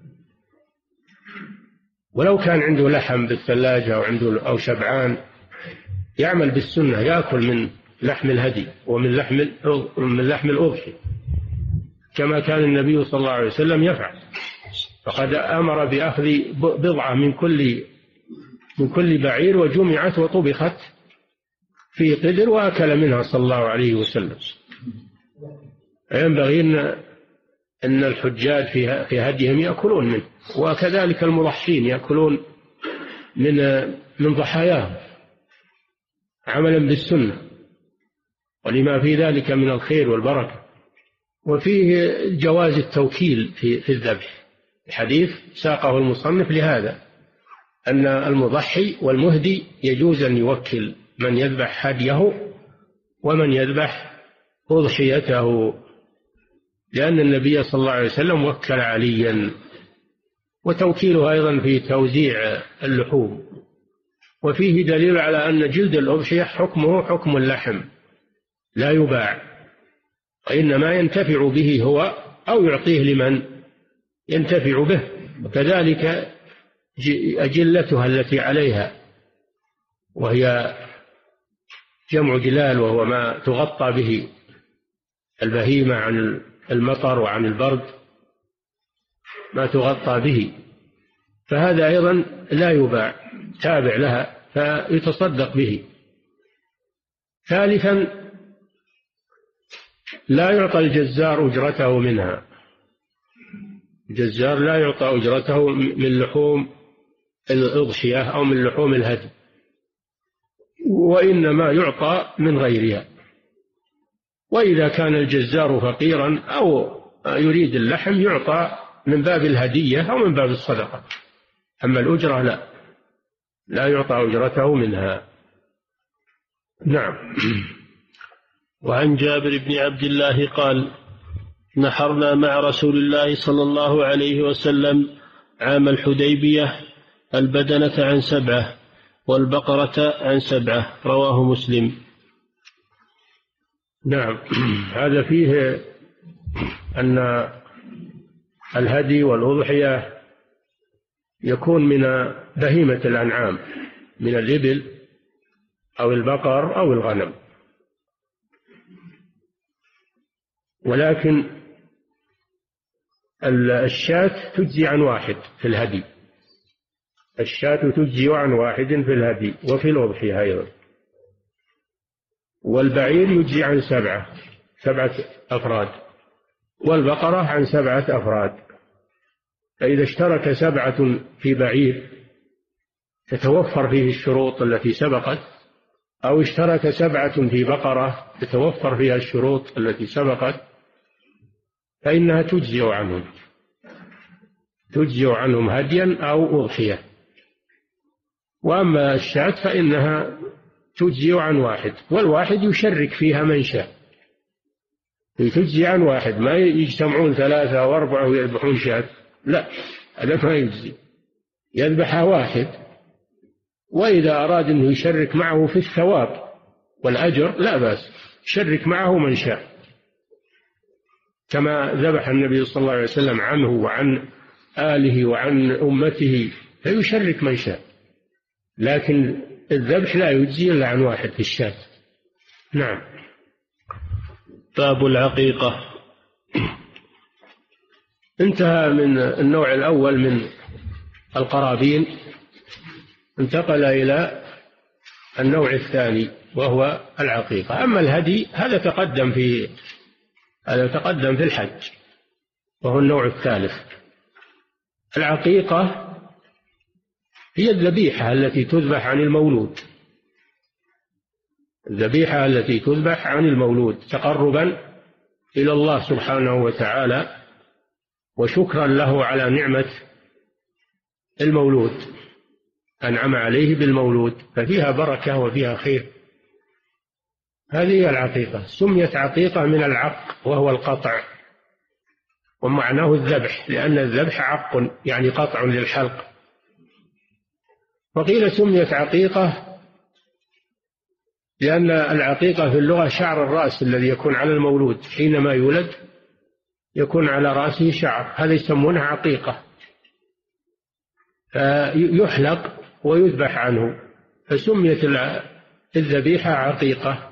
ولو كان عنده لحم بالثلاجة أو عنده أو شبعان يعمل بالسنة، يأكل من لحم الهدي ومن لحم من لحم الأضحي، كما كان النبي صلى الله عليه وسلم يفعل، فقد أمر بأخذ بضعة من كل من كل بعير وجمعت وطبخت في قدر وأكل منها صلى الله عليه وسلم. ينبغي أن أن الحجاج في هديهم يأكلون منه، وكذلك المضحين يأكلون من من ضحاياهم عملا بالسنة، ولما في ذلك من الخير والبركة. وفيه جواز التوكيل في في الذبح، الحديث ساقه المصنف لهذا، أن المضحي والمهدي يجوز أن يوكل من يذبح هديه ومن يذبح أضحيته، لأن النبي صلى الله عليه وسلم وكل عليا. وتوكيله أيضا في توزيع اللحوم. وفيه دليل على أن جلد الأضحية حكمه حكم اللحم، لا يباع، وإنما ينتفع به هو أو يعطيه لمن ينتفع به. وكذلك أجلتها التي عليها، وهي جمع جلال، وهو ما تغطى به البهيمة عن المطر وعن البرد، ما تغطى به، فهذا أيضا لا يباع، تابع لها فيتصدق به. ثالثا لا يعطى الجزار أجرته منها، الجزار لا يعطى أجرته من لحوم الأضحية أو من لحوم الهدي، وإنما يعطى من غيرها. وإذا كان الجزار فقيرا أو يريد اللحم يعطى من باب الهدية أو من باب الصدقة، أما الأجرة لا لا يعطى أجرته منها. نعم. وعن جابر بن عبد الله قال: نحرنا مع رسول الله صلى الله عليه وسلم عام الحديبية البدنة عن سبعة والبقرة عن سبعة، رواه مسلم. نعم، هذا فيه أن الهدي والأضحية يكون من بهيمة الأنعام، من الإبل أو البقر أو الغنم، ولكن الشاة تجزي عن واحد في الهدي، الشاة تجزي عن واحد في الهدي وفي الأضحية أيضا. والبعير يجزي عن سبعة سبعة أفراد، والبقرة عن سبعة أفراد. فإذا اشترك سبعة في بعير تتوفر فيه الشروط التي سبقت، أو اشترك سبعة في بقرة تتوفر فيها الشروط التي سبقت، فإنها تجزئ عنهم تجزئ عنهم هديا أو أضحية. وأما الشاة فإنها تجزئ عن واحد، والواحد يشرك فيها من شاء. تجزي عن واحد، ما يجتمعون ثلاثة وأربعة ويذبحون شاة، لا، هذا ما يجزي، يذبحها واحد. وإذا أراد أنه يشرك معه في الثواب والأجر لا بأس، يشرك معه من شاء، كما ذبح النبي صلى الله عليه وسلم عنه وعن آله وعن أمته، فيشرك من شاء. لكن الذبح لا يجزي إلا عن واحد في الشاة. نعم. باب العقيقة. انتهى من النوع الأول من القرابين، انتقل إلى النوع الثاني وهو العقيقة. أما الهدي هذا تقدم في هذا تقدم في الحج، وهو النوع الثالث. العقيقة هي الذبيحة التي تذبح عن المولود، الذبيحة التي تذبح عن المولود تقربا إلى الله سبحانه وتعالى وشكرا له على نعمة المولود، أنعم عليه بالمولود، ففيها بركة وفيها خير. هذه هي العقيقة. سميت عقيقة من العق وهو القطع، ومعناه الذبح، لأن الذبح عق يعني قطع للحلق. وقيل سميت عقيقة لأن العقيقة في اللغة شعر الرأس الذي يكون على المولود حينما يولد، يكون على رأسه شعر، هذا يسمونه عقيقة، يحلق ويذبح عنه، فسميت الذبيحة عقيقة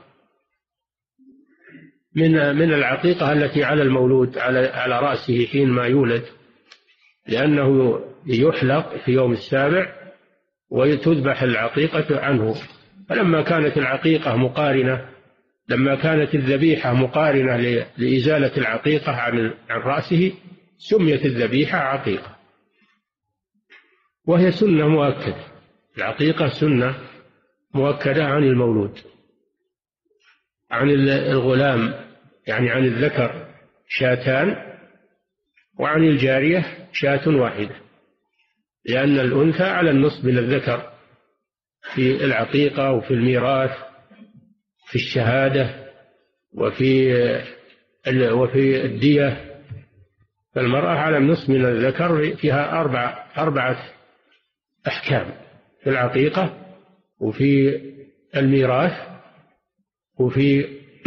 من من العقيقة التي على المولود على على رأسه حينما يولد، لأنه يحلق في يوم السابع وتذبح العقيقة عنه. فلما كانت العقيقة مقارنة لما كانت الذبيحة مقارنة لإزالة العقيقة عن عن رأسه، سميت الذبيحة عقيقة، وهي سنة مؤكدة. العقيقة سنة مؤكدة عن المولود. عن الغلام يعني عن الذكر شاتان، وعن الجارية شاة واحدة، لأن الأنثى على النصف من الذكر في العقيقة وفي الميراث في الشهادة وفي وفي الدية. فالمرأة على النصف من الذكر، فيها أربع أربعة أحكام في العقيقة وفي الميراث وفي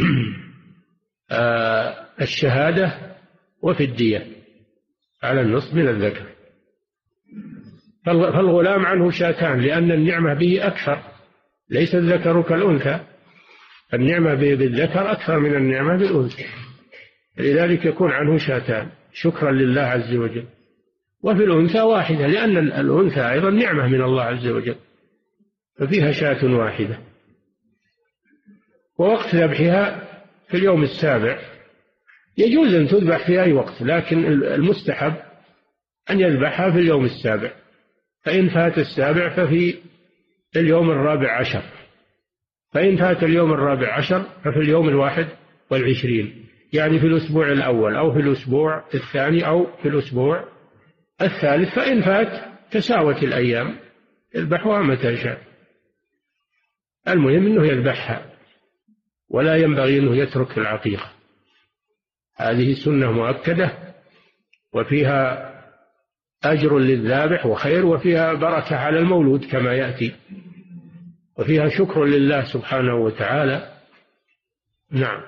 الشهادة وفي الدية على النصف من الذكر. فالغلام عنه شاتان، لأن النعمة به أكثر، ليس الذكر كالأنثى، النعمة بالذكر أكثر من النعمة بالأنثى، لذلك يكون عنه شاتان شكرا لله عز وجل. وفي الأنثى واحدة، لأن الأنثى أيضا نعمة من الله عز وجل، ففيها شاة واحدة. ووقت ذبحها في اليوم السابع، يجوز أن تذبح في أي وقت، لكن المستحب أن يذبحها في اليوم السابع، فإن فات السابع ففي اليوم الرابع عشر، فإن فات اليوم الرابع عشر ففي اليوم الواحد والعشرين، يعني في الأسبوع الأول أو في الأسبوع الثاني أو في الأسبوع الثالث. فإن فات تساوت الأيام، يذبحها متى شاء، المهم أنه يذبحها، ولا ينبغي أنه يترك العقيقة. هذه سنة مؤكدة، وفيها أجر للذابح وخير، وفيها بركة على المولود كما يأتي، وفيها شكر لله سبحانه وتعالى. نعم.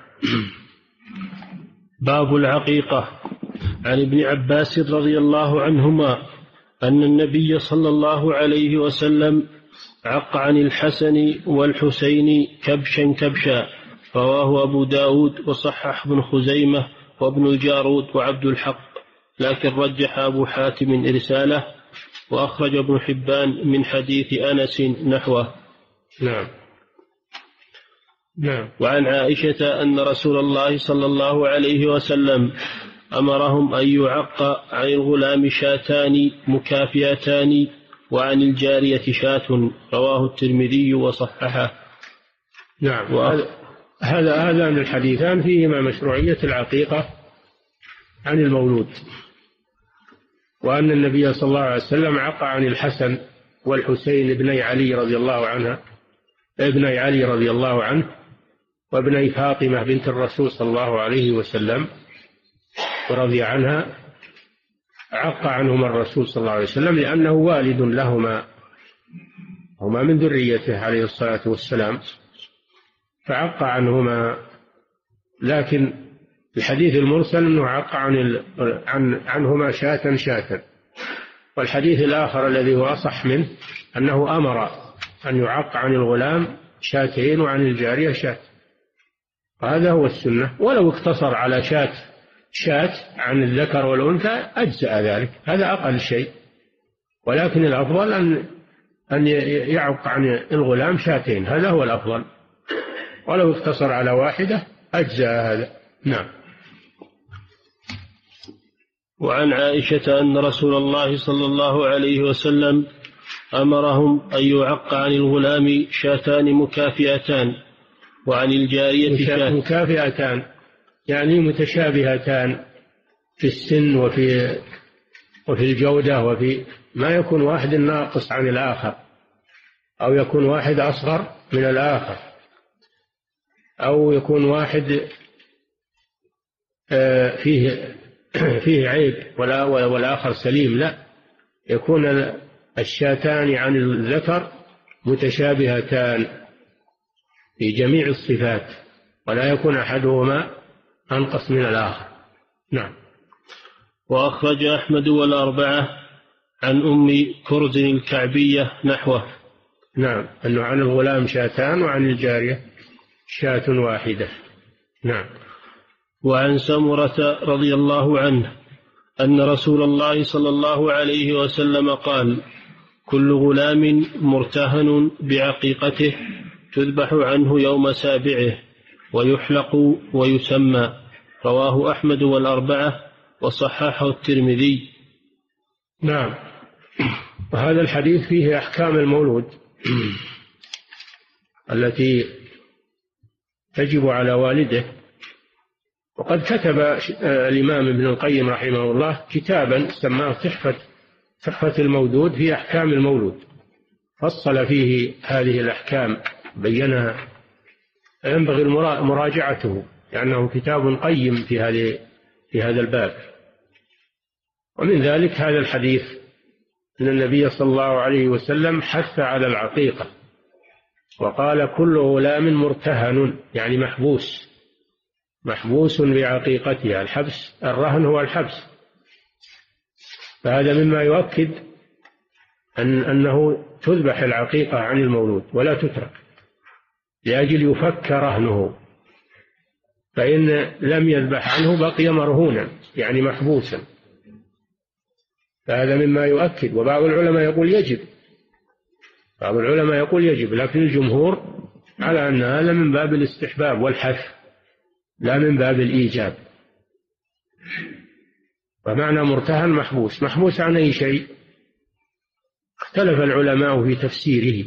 باب العقيقة. عن ابن عباس رضي الله عنهما أن النبي صلى الله عليه وسلم عق عن الحسن والحسين كبشا كبشا، رواه أبو داود وصحح ابن خزيمة وابن الجارود وعبد الحق، لكن رجح أبو حاتم إرساله وأخرج ابن حبان من حديث أنس نحوه. نعم نعم. وعن عائشة أن رسول الله صلى الله عليه وسلم أمرهم أن يعق عن الغلام شاتان مكافئتان وعن الجارية شاة، رواه الترمذي وصححه. نعم. هذا هذان الحديثان فيهما مشروعية العقيقة عن المولود، وأن النبي صلى الله عليه وسلم عق عن الحسن والحسين ابني علي رضي الله عنها ابني علي رضي الله عنه وابني فاطمة بنت الرسول صلى الله عليه وسلم ورضي عنها، عق عنهما الرسول صلى الله عليه وسلم لأنه والد لهما، هما من ذريته عليه الصلاة والسلام، فعق عنهما. لكن الحديث المرسل أنه عق عن عن عنهما شاة شاة، والحديث الآخر الذي هو أصح منه أنه أمر أن يعق عن الغلام شاتين وعن الجارية شاة، هذا هو السنة. ولو اقتصر على شاة شاة عن الذكر والأنثى أجزأ ذلك، هذا أقل شيء، ولكن الأفضل أن أن يعق عن الغلام شاتين، هذا هو الأفضل. ولو اقتصر على واحدة أجزأ هذا. نعم. وعن عائشة أن رسول الله صلى الله عليه وسلم أمرهم أن يعق عن الغلام شاتان مكافئتان وعن الجارية شاة. مكافئتان يعني متشابهتان في السن وفي وفي الجودة، وفي ما يكون واحد ناقص عن الآخر، أو يكون واحد أصغر من الآخر، أو يكون واحد فيه فيه عيب والآخر سليم، لا، يكون الشاتان عن الذكر متشابهتان في جميع الصفات، ولا يكون أحدهما أنقص من الآخر. نعم. وأخرج أحمد والأربعة عن أم كرز الكعبية نحوه. نعم، أنه عن الغلام شاتان وعن الجارية شاة واحدة. نعم. وعن سمرة رضي الله عنه أن رسول الله صلى الله عليه وسلم قال: كل غلام مرتهن بعقيقته تذبح عنه يوم سابعه ويحلق ويسمى، رواه أحمد والأربعة وصححه الترمذي. نعم. وهذا الحديث فيه أحكام المولود التي تجب على والده. وقد كتب الإمام ابن القيم رحمه الله كتابا سماه تحفة تحفة المولود في أحكام المولود، فصل فيه هذه الأحكام بينها، ينبغي مراجعته لأنه كتاب قيم في هذه في هذا الباب. ومن ذلك هذا الحديث أن النبي صلى الله عليه وسلم حث على العقيقة، وقال: كل غلام مرتهن يعني محبوس محبوس بعقيقتها. الحبس الرهن هو الحبس، فهذا مما يؤكد أن أنه تذبح العقيقة عن المولود ولا تترك لأجل يفك رهنه، فإن لم يذبح عنه بقي مرهونا يعني محبوسا، فهذا مما يؤكد. وبعض العلماء يقول يجب بعض العلماء يقول يجب لكن الجمهور على أن هذا من باب الاستحباب والحث لا من باب الإيجاب. ومعنى مرتهن محبوس محبوس عن أي شيء، اختلف العلماء في تفسيره.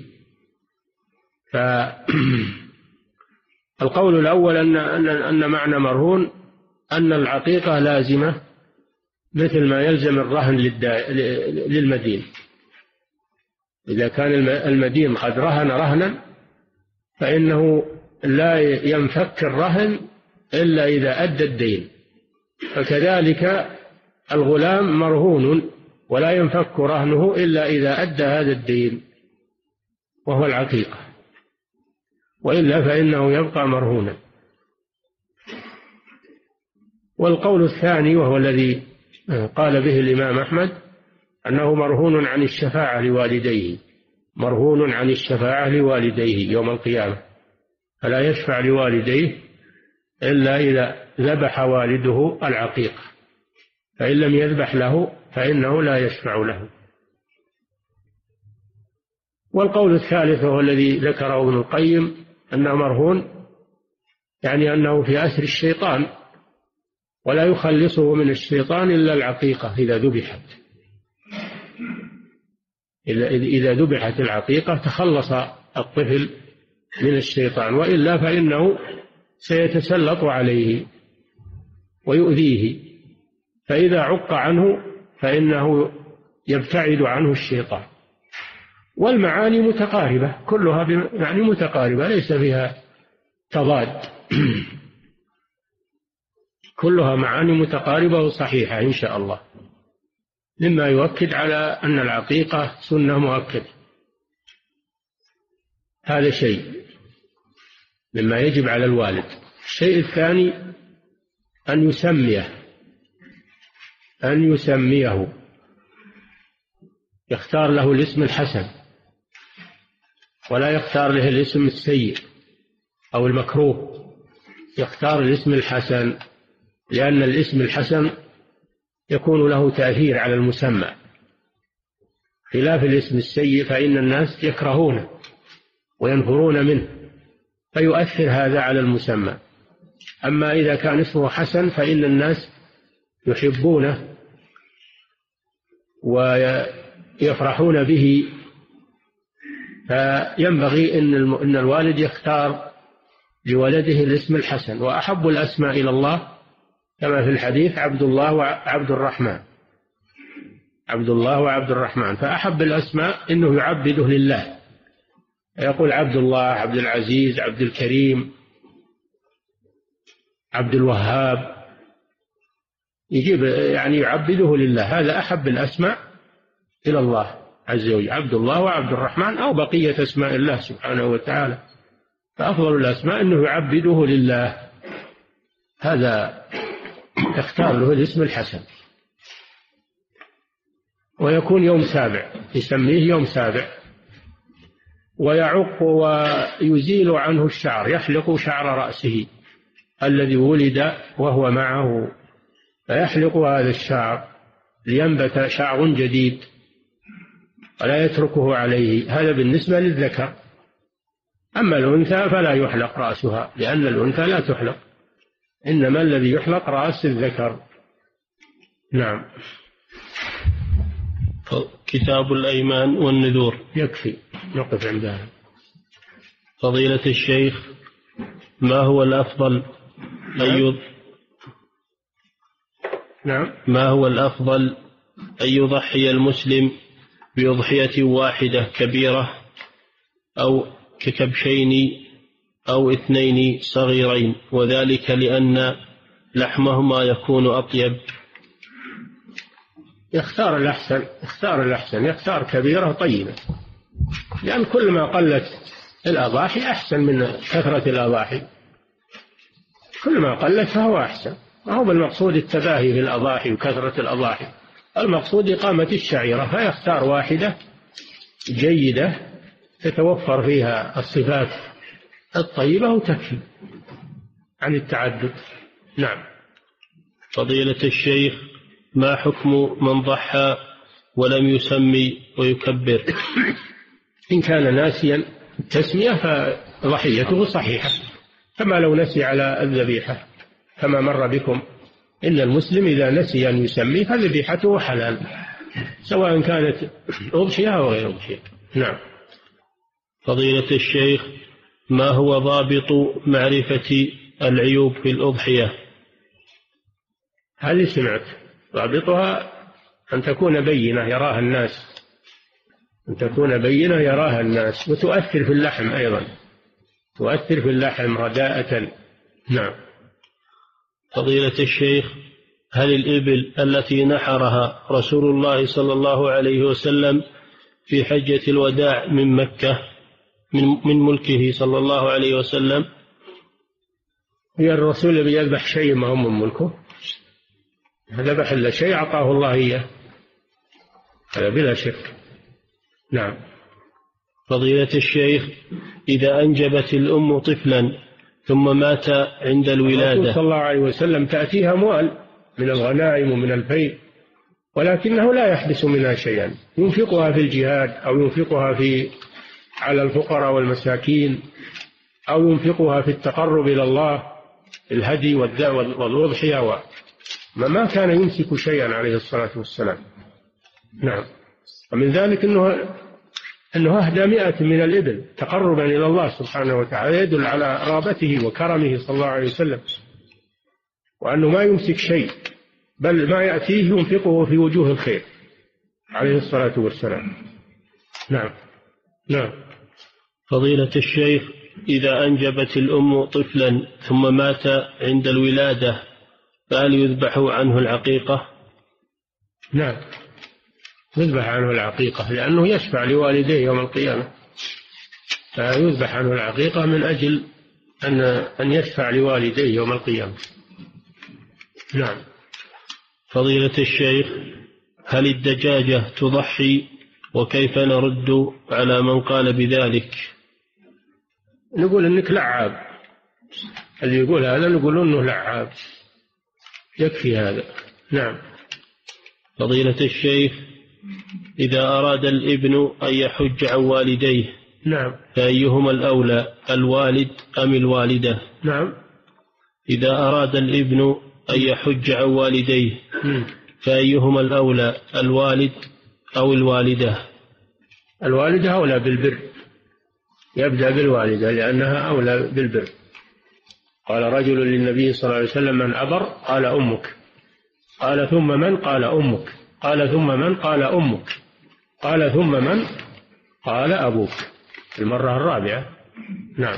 فالقول الأول أن, أن, أن معنى مرهون أن العقيقة لازمة مثل ما يلزم الرهن للمدين. إذا كان المدين قد رهن رهنا فإنه لا ينفك الرهن إلا إذا أدى الدين، فكذلك الغلام مرهون ولا ينفك رهنه إلا إذا أدى هذا الدين وهو العقيقة، وإلا فإنه يبقى مرهونا. والقول الثاني وهو الذي قال به الإمام أحمد أنه مرهون عن الشفاعة لوالديه مرهون عن الشفاعة لوالديه يوم القيامة، فلا يشفع لوالديه إلا إذا ذبح والده العقيقة، فإن لم يذبح له فإنه لا يشفع له. والقول الثالث هو الذي ذكره ابن القيم أنه مرهون، يعني أنه في أسر الشيطان، ولا يخلصه من الشيطان إلا العقيقة إذا ذبحت. إذا ذبحت العقيقة تخلص الطفل من الشيطان، وإلا فإنه سيتسلط عليه ويؤذيه، فإذا عق عنه فإنه يبتعد عنه الشيطان. والمعاني متقاربة كلها، يعني متقاربة ليس فيها تضاد كلها معاني متقاربة وصحيحة إن شاء الله، مما يؤكد على أن العقيقة سنة مؤكدة. هذا شيء مما يجب على الوالد. الشيء الثاني أن يسميه أن يسميه يختار له الاسم الحسن، ولا يختار له الاسم السيء أو المكروه، يختار الاسم الحسن، لأن الاسم الحسن يكون له تأثير على المسمى، خلاف الاسم السيء فإن الناس يكرهونه وينفرون منه، فيؤثر هذا على المسمى. أما إذا كان اسمه حسن فإن الناس يحبونه ويفرحون به، فينبغي أن الوالد يختار لولده الاسم الحسن. وأحب الأسماء إلى الله كما في الحديث عبد الله وعبد الرحمن، عبد الله وعبد الرحمن، فأحب الأسماء إنه يعبده لله، يقول عبد الله، عبد العزيز، عبد الكريم، عبد الوهاب، يجيب يعني يعبده لله. هذا أحب الأسماء إلى الله عز وجل، عبد الله وعبد الرحمن أو بقية أسماء الله سبحانه وتعالى، فأفضل الأسماء أنه يعبده لله. هذا اختار له الاسم الحسن، ويكون يوم سابع، يسميه يوم سابع، ويعق ويزيل عنه الشعر، يحلق شعر رأسه الذي ولد وهو معه، فيحلق هذا الشعر لينبت شعر جديد ولا يتركه عليه. هذا بالنسبة للذكر. أما الأنثى فلا يحلق رأسها، لأن الأنثى لا تحلق، إنما الذي يحلق رأس الذكر. نعم. كتاب الأيمان والنذور. يكفي، نقف عند هذا. فضيلة الشيخ، ما هو الأفضل أن نعم. ما هو الأفضل أن يضحي المسلم بأضحية واحدة كبيرة أو ككبشين أو اثنين صغيرين، وذلك لأن لحمهما يكون أطيب؟ يختار الأحسن، يختار الأحسن، يختار كبيرة طيبة، لأن كل ما قلت الأضاحي أحسن من كثرة الأضاحي، كل ما قلت فهو أحسن. ما هو بالمقصود التباهي بالأضاحي وكثرة الأضاحي، المقصود إقامة الشعيرة، فيختار واحدة جيدة تتوفر فيها الصفات الطيبة وتكفي عن التعدد. نعم. فضيلة الشيخ، ما حكم من ضحى ولم يسمي ويكبر؟ إن كان ناسيا التسمية فضحيته صحيحة، كما لو نسي على الذبيحة، كما مر بكم إن المسلم إذا نسي أن يسمي فذبيحته حلال، سواء كانت أضحية أو غير أضحية. نعم. فضيلة الشيخ، ما هو ضابط معرفة العيوب في الأضحية؟ هذه سمعت، ضابطها أن تكون بينة يراها الناس، أن تكون بينة يراها الناس، وتؤثر في اللحم أيضا، تؤثر في اللحم رداءة. نعم. فضيلة الشيخ، هل الإبل التي نحرها رسول الله صلى الله عليه وسلم في حجة الوداع من مكة من من ملكه صلى الله عليه وسلم؟ هي الرسول بيذبح شيء ما هو من ملكه، ذبح إلا شيء أعطاه الله إياه، هذا بلا شك. نعم. فضيلة الشيخ، إذا أنجبت الأم طفلا ثم مات عند الولادة، الرسول صلى الله عليه وسلم تأتيها أموال من الغنائم ومن الفيء، ولكنه لا يحبس منها شيئا، ينفقها في الجهاد أو ينفقها في على الفقراء والمساكين أو ينفقها في التقرب إلى الله الهدي والأضحية، ما كان يمسك شيئا عليه الصلاة والسلام. نعم. ومن ذلك أنه أنه أهدى مئة من الإبل تقربا إلى الله سبحانه وتعالى، يدل على رغبته وكرمه صلى الله عليه وسلم، وأنه ما يمسك شيء بل ما يأتيه ينفقه في وجوه الخير عليه الصلاة والسلام. نعم. نعم. فضيلة الشيخ، إذا أنجبت الأم طفلا ثم مات عند الولادة فهل يذبح عنه العقيقة؟ نعم، يذبح عنه العقيقة لأنه يشفع لوالديه يوم القيامة، فيذبح عنه العقيقة من أجل أن أن يشفع لوالديه يوم القيامة. نعم. فضيلة الشيخ، هل الدجاجة تضحي؟ وكيف نرد على من قال بذلك؟ نقول إنك لعاب، اللي يقول هذا نقول إنه لعاب، يكفي هذا. نعم. فضيلة الشيخ، إذا أراد الابن أن يحج عن والديه، نعم، فأيهما الأولى، الوالد أم الوالدة؟ نعم. إذا أراد الابن أن يحج عن والديه م. فأيهما الأولى، الوالد أو الوالدة؟ الوالدة أولى بالبر، يبدأ بالوالدة لأنها أولى بالبر. قال رجل للنبي صلى الله عليه وسلم: من أبر؟ قال أمك. قال ثم من؟ قال أمك. قال ثم من؟ قال أمك. قال ثم من؟ قال أبوك، المرة الرابعة. نعم.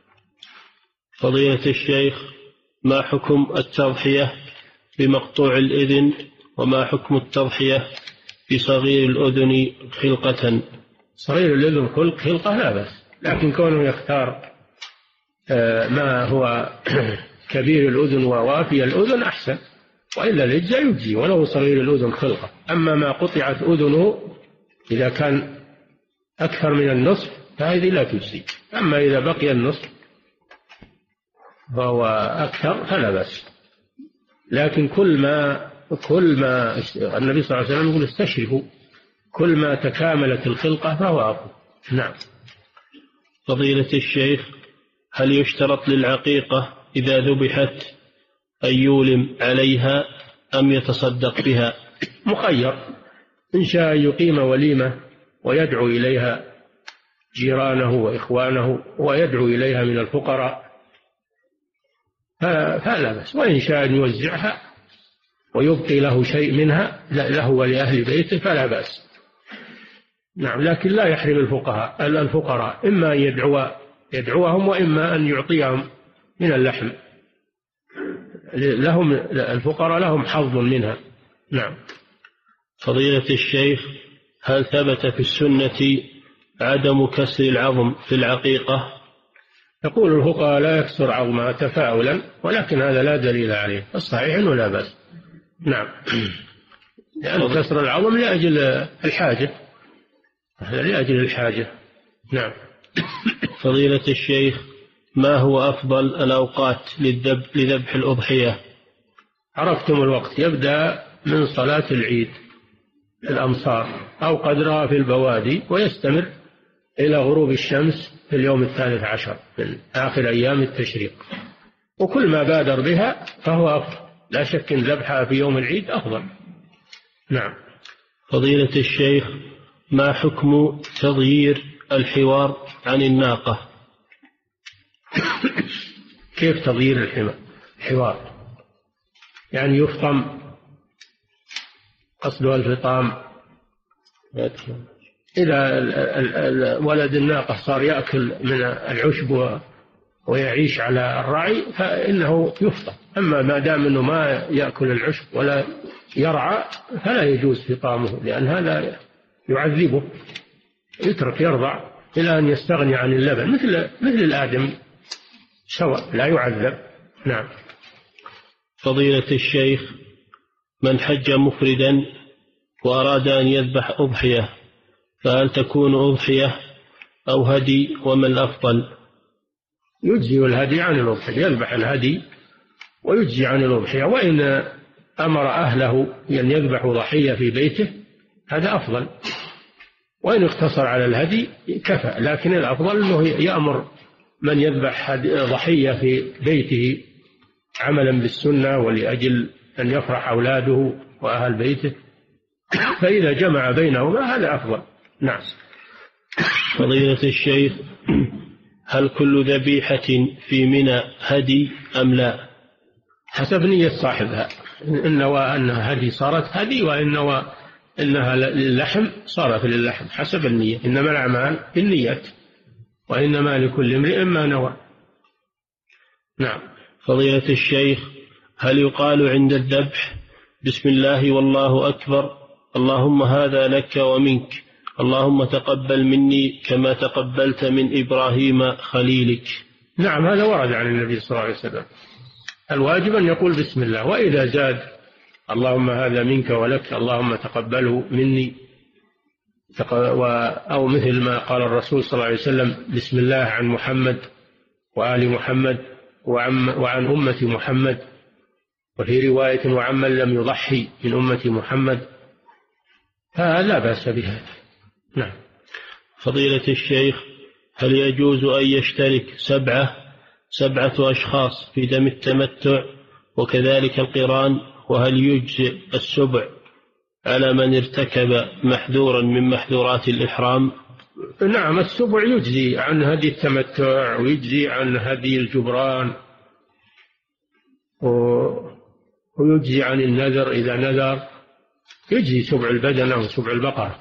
فضيلة الشيخ، ما حكم التضحية بمقطوع الإذن، وما حكم التضحية بصغير الأذن خلقة؟ صغير الأذن خلق خلقة لا بأس، لكن كونه يختار ما هو كبير الأذن ووافي الأذن أحسن، وإلا الإجزاء يجزي ولو صغير الأذن خلقة. أما ما قطعت أذنه إذا كان أكثر من النصف فهذه لا تجزي، أما إذا بقي النصف فهو أكثر فلا بأس. لكن كل ما كل ما النبي صلى الله عليه وسلم يقول: استشرفوا، كل ما تكاملت الخلقة فهو أفضل. نعم. فضيلة الشيخ، هل يشترط للعقيقة إذا ذبحت أن يولم عليها أم يتصدق بها؟ مخير، إن شاء يقيم وليمة ويدعو إليها جيرانه وإخوانه ويدعو إليها من الفقراء فلا بأس، وإن شاء أن يوزعها ويبقي له شيء منها له ولأهل بيته فلا بأس. نعم. لكن لا يحرم الفقراء الفقراء إما أن يدعو يدعوهم وإما أن يعطيهم من اللحم، لهم الفقراء لهم حظ منها. نعم. فضيلة الشيخ، هل ثبت في السنة عدم كسر العظم في العقيقة؟ يقول الفقهاء لا يكسر عظمها تفاؤلا، ولكن هذا لا دليل عليه، الصحيح أنه لا بأس. نعم. لأن كسر العظم لأجل الحاجة، لأجل الحاجة. نعم. فضيلة الشيخ، ما هو أفضل الأوقات لذبح الأضحية؟ عرفتم الوقت، يبدأ من صلاة العيد في الأمصار أو قدرها في البوادي، ويستمر إلى غروب الشمس في اليوم الثالث عشر من آخر أيام التشريق، وكل ما بادر بها فهو أفضل، لا شك أن ذبحها في يوم العيد أفضل. نعم. فضيلة الشيخ، ما حكم تغيير الحوار عن الناقة؟ كيف تغيير الحوار؟ يعني يفطم، قصده الفطام. إذا ولد الناقة صار يأكل من العشب ويعيش على الرعي فإنه يفطم، أما ما دام أنه ما يأكل العشب ولا يرعى فلا يجوز فطامه، لأن هذا يعذبه، يترك يرضع إلى أن يستغني عن اللبن مثل مثل الآدم سواء، لا يعذب. نعم. فضيلة الشيخ، من حج مفردا وأراد أن يذبح أضحية فهل تكون أضحية أو هدي، وما الأفضل؟ يجزي الهدي عن الأضحية، يذبح الهدي ويجزي عن الأضحية، وإن أمر أهله أن يذبحوا ضحية في بيته هذا أفضل، وإن اقتصر على الهدي كفى، لكن الأفضل أنه يأمر من يذبح ضحية في بيته عملا بالسنة ولأجل أن يفرح أولاده وأهل بيته، فإذا جمع بينهما هذا أفضل. نعم. فضيلة الشيخ، هل كل ذبيحة في منى هدي أم لا؟ حسب نية صاحبها، إن نوى أنها هدي صارت هدي، وإن نوى أنها للحم صارت للحم، حسب النية. إنما الأعمال بالنيات، وإنما لكل امرئ ما نوى. نعم. فضيلة الشيخ، هل يقال عند الذبح بسم الله والله أكبر، اللهم هذا لك ومنك، اللهم تقبل مني كما تقبلت من إبراهيم خليلك؟ نعم، هذا ورد عن النبي صلى الله عليه وسلم. الواجب أن يقول بسم الله، وإذا زاد اللهم هذا منك ولك، اللهم تقبله مني، أو مثل ما قال الرسول صلى الله عليه وسلم بسم الله عن محمد وآل محمد وعن, وعن أمة محمد، وفي رواية وعمن لم يضحي من أمة محمد، فلا بأس بهذا. نعم. فضيلة الشيخ، هل يجوز أن يشترك سبعة سبعة أشخاص في دم التمتع وكذلك القران؟ وهل يجزئ السبع على من ارتكب محذورا من محذورات الإحرام؟ نعم، السبع يجزي عن هدي التمتع ويجزي عن هدي الجبران ويجزي عن النذر، إذا نذر يجزي سبع البدنة وسبع البقرة.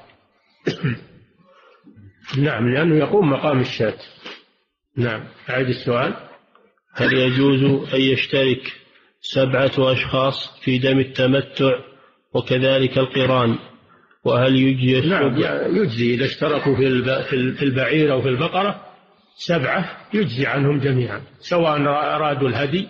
نعم، لأنه يقوم مقام الشاة. نعم. أعيد السؤال. هل يجوز أن يشترك سبعة أشخاص في دم التمتع وكذلك القران؟ وهل يجزي السبع؟ نعم، يجزي إذا اشتركوا في البعير أو في البقرة سبعة يجزي عنهم جميعا، سواء أرادوا الهدي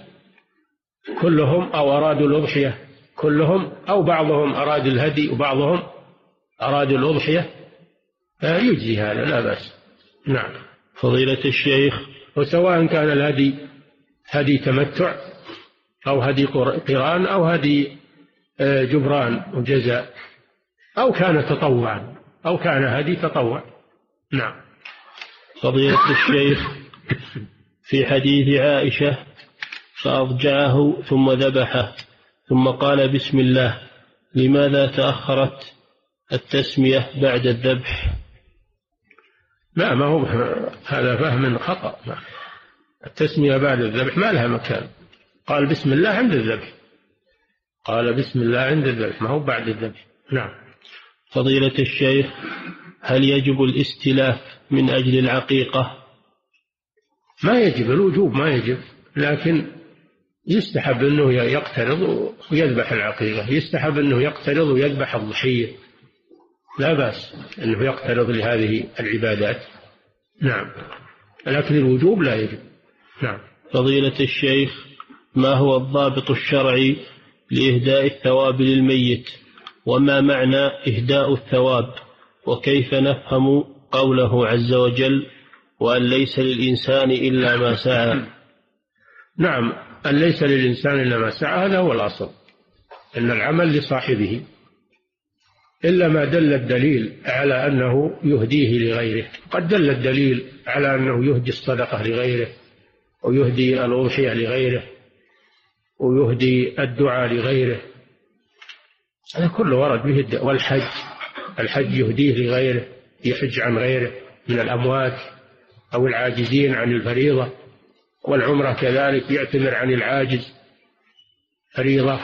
كلهم أو أرادوا الأضحية كلهم، أو بعضهم أراد الهدي وبعضهم أراد الأضحية، يجزي هذا لا بأس. نعم. فضيلة الشيخ، وسواء كان الهدي هدي تمتع أو هدي قران أو هدي جبران وجزاء، أو كان تطوعا أو كان هدي تطوع. نعم. فضيلة الشيخ، في حديث عائشة فأضجعه ثم ذبحه ثم قال بسم الله، لماذا تأخرت التسمية بعد الذبح؟ لا، ما هو هذا فهم خطأ. التسمية بعد الذبح ما لها مكان، قال بسم الله عند الذبح، قال بسم الله عند الذبح، ما هو بعد الذبح. نعم. فضيلة الشيخ، هل يجب الاستلاف من أجل العقيقة؟ ما يجب، الوجوب ما يجب، لكن يستحب أنه يقترض ويذبح العقيقة، يستحب أنه يقترض ويذبح الضحية، لا بأس أنه يقترض لهذه العبادات. نعم، لكن الوجوب لا يجب. نعم. فضيلة الشيخ، ما هو الضابط الشرعي لإهداء الثواب للميت؟ وما معنى إهداء الثواب؟ وكيف نفهم قوله عز وجل وأن ليس للإنسان إلا ما سعى؟ نعم، أن ليس للإنسان إلا ما سعى هذا هو الأصل، أن العمل لصاحبه، إلا ما دل الدليل على أنه يهديه لغيره. قد دل الدليل على أنه يهدي الصدقة لغيره، ويهدي الأضحية لغيره، ويهدي الدعاء لغيره، هذا كله ورد به الدعاء. والحج، الحج يهديه لغيره، يحج عن غيره من الأموات أو العاجزين عن الفريضة، والعمرة كذلك يعتمر عن العاجز فريضة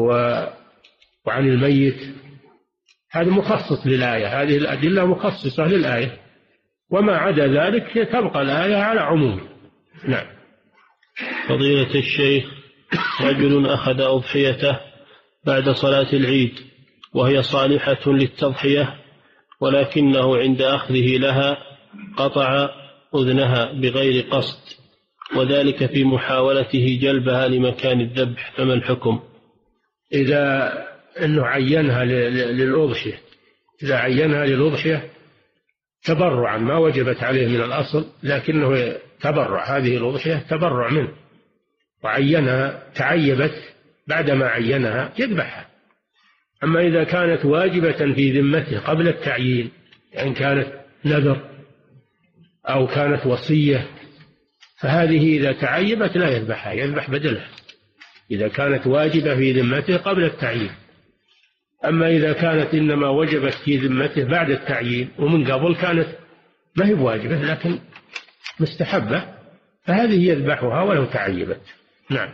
وعن الميت، هذا مخصص للآية، هذه الأدلة مخصصة للآية، وما عدا ذلك تبقى الآية على عموم. نعم. فضيلة الشيخ، رجل أخذ أضحيته بعد صلاة العيد وهي صالحة للتضحية، ولكنه عند أخذه لها قطع أذنها بغير قصد، وذلك في محاولته جلبها لمكان الذبح، فما الحكم؟ إذا أنه عينها للأضحية، إذا عينها للأضحية تبرعا، ما وجبت عليه من الأصل، لكنه تبرع، هذه الأضحية تبرع منه، وعينها تعيبت بعدما عينها يذبحها. أما إذا كانت واجبة في ذمته قبل التعيين إن كانت نذر أو كانت وصية، فهذه إذا تعيبت لا يذبحها، يذبح بدلها إذا كانت واجبة في ذمته قبل التعيين. أما إذا كانت إنما وجبت في ذمته بعد التعيين ومن قبل كانت ما هي واجبة لكن مستحبة، فهذه يذبحها ولو تعيبت. نعم.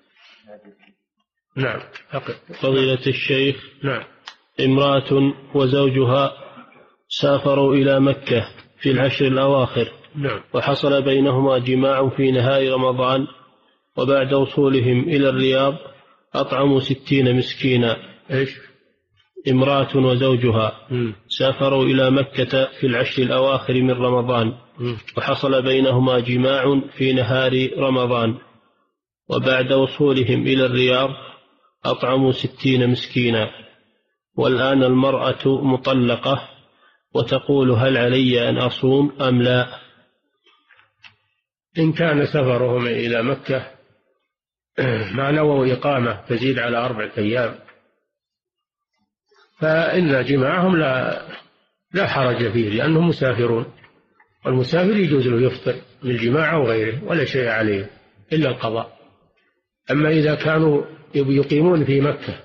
نعم. فضيلة الشيخ، نعم. امرأة وزوجها سافروا إلى مكة في العشر الأواخر، نعم. وحصل بينهما جماع في نهار رمضان، وبعد وصولهم إلى الرياض أطعموا ستين مسكينا. إيش؟ امرأة وزوجها م. سافروا إلى مكة في العشر الأواخر من رمضان، م. وحصل بينهما جماع في نهار رمضان، وبعد وصولهم إلى الرياض أطعموا ستين مسكينا، والآن المرأة مطلقة وتقول هل علي أن أصوم أم لا؟ إن كان سفرهم إلى مكة ما نووا إقامة تزيد على أربعة أيام فإن جماعهم لا لا حرج فيه، لأنهم مسافرون، والمسافر يجوز له يفطر من الجماعة وغيره ولا شيء عليه إلا القضاء. أما إذا كانوا يقيمون في مكة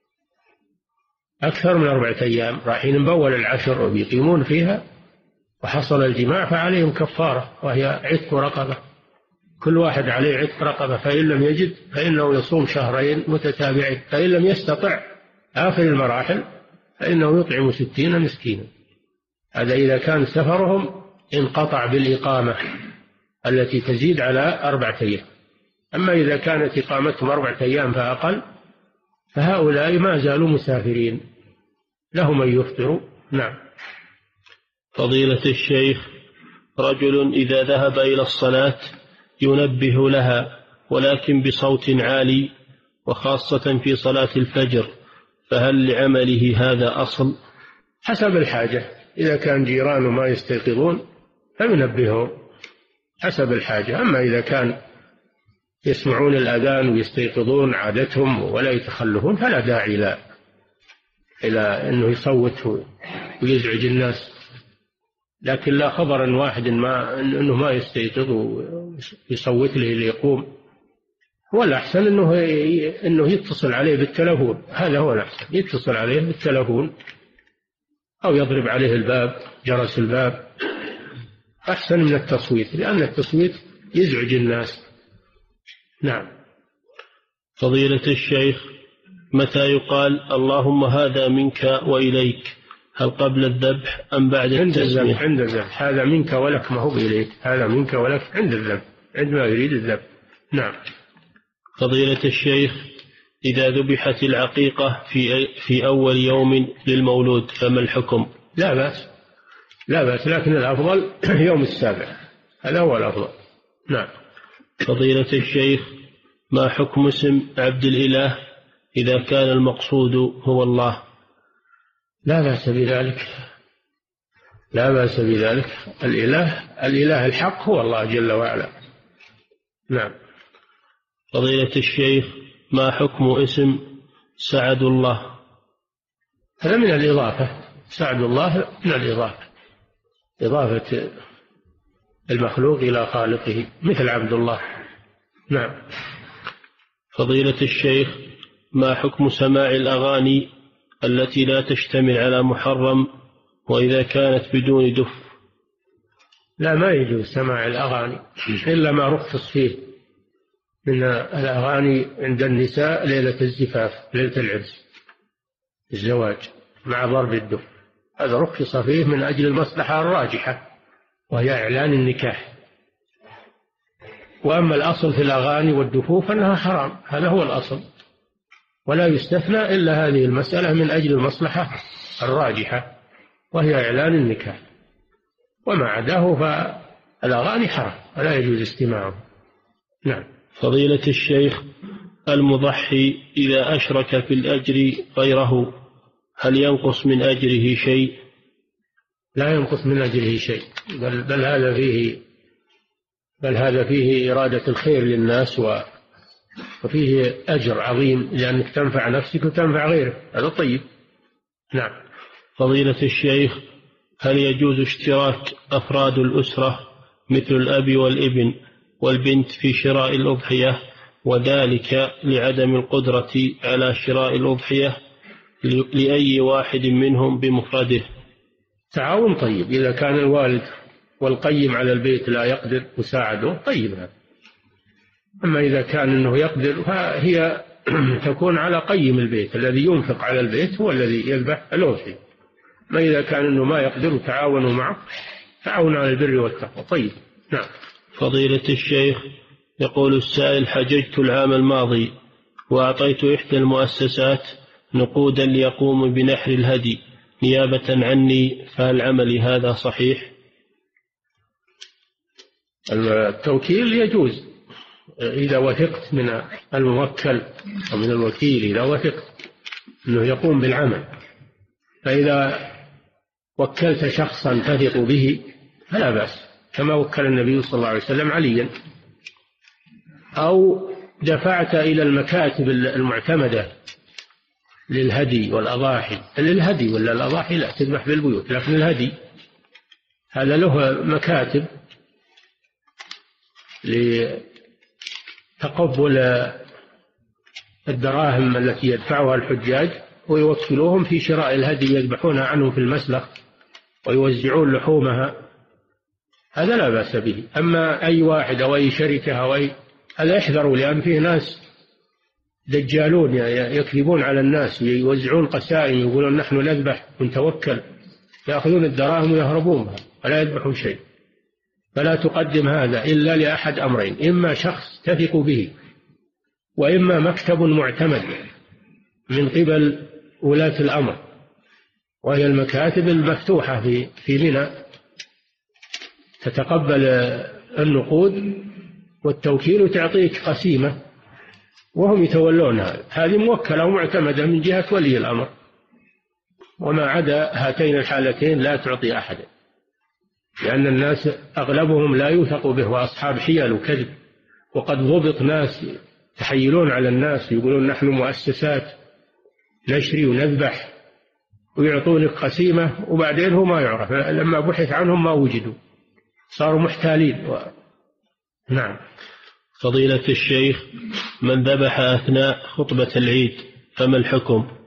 أكثر من أربعة أيام رايحين بأول العشر ويقيمون فيها وحصل الجماع فعليهم كفارة، وهي عتق رقبة، كل واحد عليه عتق رقبة، فإن لم يجد فإنه يصوم شهرين متتابعين، فإن لم يستطع آخر المراحل فإنه يطعم ستين مسكينا. هذا إذا كان سفرهم انقطع بالإقامة التي تزيد على أربعة أيام. أما إذا كانت إقامتهم أربعة أيام فأقل فهؤلاء ما زالوا مسافرين، لهم أن يفطروا. نعم. فضيلة الشيخ، رجل إذا ذهب إلى الصلاة ينبه لها ولكن بصوت عالي، وخاصة في صلاة الفجر، فهل لعمله هذا أصل؟ حسب الحاجة، إذا كان جيرانه ما يستيقظون فينبههم حسب الحاجة. أما إذا كان يسمعون الأذان ويستيقظون عادتهم ولا يتخلفون فلا داعي لا إلى أنه يصوت ويزعج الناس. لكن لا خبر أن واحد ما أنه ما يستيقظ ويصوت له ليقوم، هو الأحسن أنه أنه يتصل عليه بالتلفون، هذا هو الأحسن، يتصل عليه بالتلفون أو يضرب عليه الباب، جرس الباب، أحسن من التصويت، لأن التصويت يزعج الناس. نعم. فضيلة الشيخ، متى يقال اللهم هذا منك وإليك؟ هل قبل الذبح أم بعد التسمية؟ عند الذبح، هذا منك ولك، ما هو بإليك، هذا منك ولك عند الذبح، عندما يريد الذبح. نعم. فضيلة الشيخ، إذا ذبحت العقيقة في في أول يوم للمولود فما الحكم؟ لا بأس، لا بأس، لكن الأفضل يوم السابع، هذا هو الأفضل. نعم. فضيلة الشيخ، ما حكم اسم عبد الإله إذا كان المقصود هو الله؟ لا بأس بذلك، لا بأس بذلك، الإله الإله الحق هو الله جل وعلا. نعم. فضيلة الشيخ، ما حكم اسم سعد الله؟ هذا من الإضافة، سعد الله من الإضافة، إضافة المخلوق إلى خالقه مثل عبد الله. نعم. فضيلة الشيخ، ما حكم سماع الأغاني التي لا تشتمل على محرم وإذا كانت بدون دف؟ لا، ما يجوز سماع الأغاني إلا ما رخص فيه من الأغاني عند النساء ليلة الزفاف، ليلة العرس، الزواج مع ضرب الدف، هذا رخص فيه من أجل المصلحة الراجحة وهي إعلان النكاح. وأما الأصل في الأغاني والدفوف أنها حرام، هذا هو الأصل، ولا يستثنى إلا هذه المسألة من أجل المصلحة الراجحة وهي إعلان النكاح، وما عداه فالأغاني حرام ولا يجوز استماعه. نعم. فضيلة الشيخ، المضحي إذا أشرك في الأجر غيره هل ينقص من أجره شيء؟ لا ينقص من أجره شيء، بل, بل هذا فيه بل هذا فيه إرادة الخير للناس وفيه أجر عظيم، لأنك تنفع نفسك وتنفع غيرك، هذا طيب. نعم. فضيلة الشيخ، هل يجوز اشتراك أفراد الأسرة مثل الأب والابن والبنت في شراء الأضحية، وذلك لعدم القدرة على شراء الأضحية لأي واحد منهم بمفرده؟ تعاون طيب، إذا كان الوالد والقيم على البيت لا يقدر مساعده طيب هذا. أما إذا كان أنه يقدر فهي تكون على قيم البيت الذي ينفق على البيت هو الذي يذبح الأضحية. ما إذا كان أنه ما يقدر تعاونوا معه، تعاون على البر والتقوى. طيب نعم. فضيلة الشيخ، يقول السائل: حججت العام الماضي وأعطيت إحدى المؤسسات نقودا ليقوم بنحر الهدي نيابة عني، فهل عملي هذا صحيح؟ التوكيل يجوز إذا وثقت من الموكل أو من الوكيل، إذا وثقت أنه يقوم بالعمل. فإذا وكلت شخصا تثق به فلا بأس، كما وكل النبي صلى الله عليه وسلم عليا. أو دفعت إلى المكاتب المعتمدة للهدي والأضاحي، للهدي ولا الأضاحي لا تذبح بالبيوت، لكن الهدي هذا له مكاتب لتقبل الدراهم التي يدفعها الحجاج، ويوكلوهم في شراء الهدي يذبحونها عنهم في المسلخ ويوزعون لحومها، هذا لا بأس به. أما أي واحد أو أي شركة أو أي، هذا يحذروا، لأن فيه ناس دجالون يكذبون على الناس، يوزعون قسائم يقولون نحن نذبح ونتوكل، يأخذون الدراهم ويهربون بها ولا يذبحون شيء. فلا تقدم هذا إلا لأحد أمرين: إما شخص تثق به، وإما مكتب معتمد من قبل ولاة الأمر، وهي المكاتب المفتوحة في في منى تتقبل النقود والتوكيل وتعطيك قسيمة وهم يتولونها. هذه موكلة ومعتمدة من جهة ولي الأمر، وما عدا هاتين الحالتين لا تعطي أحدا، لأن الناس أغلبهم لا يوثق به وأصحاب حيل وكذب. وقد ضبط ناس تحيلون على الناس يقولون نحن مؤسسات نشري ونذبح ويعطونك قسيمة، وبعدين هو ما يعرف، لما بحث عنهم ما وجدوا، صاروا محتالين و... نعم. فضيلة الشيخ، من ذبح أثناء خطبة العيد فما الحكم؟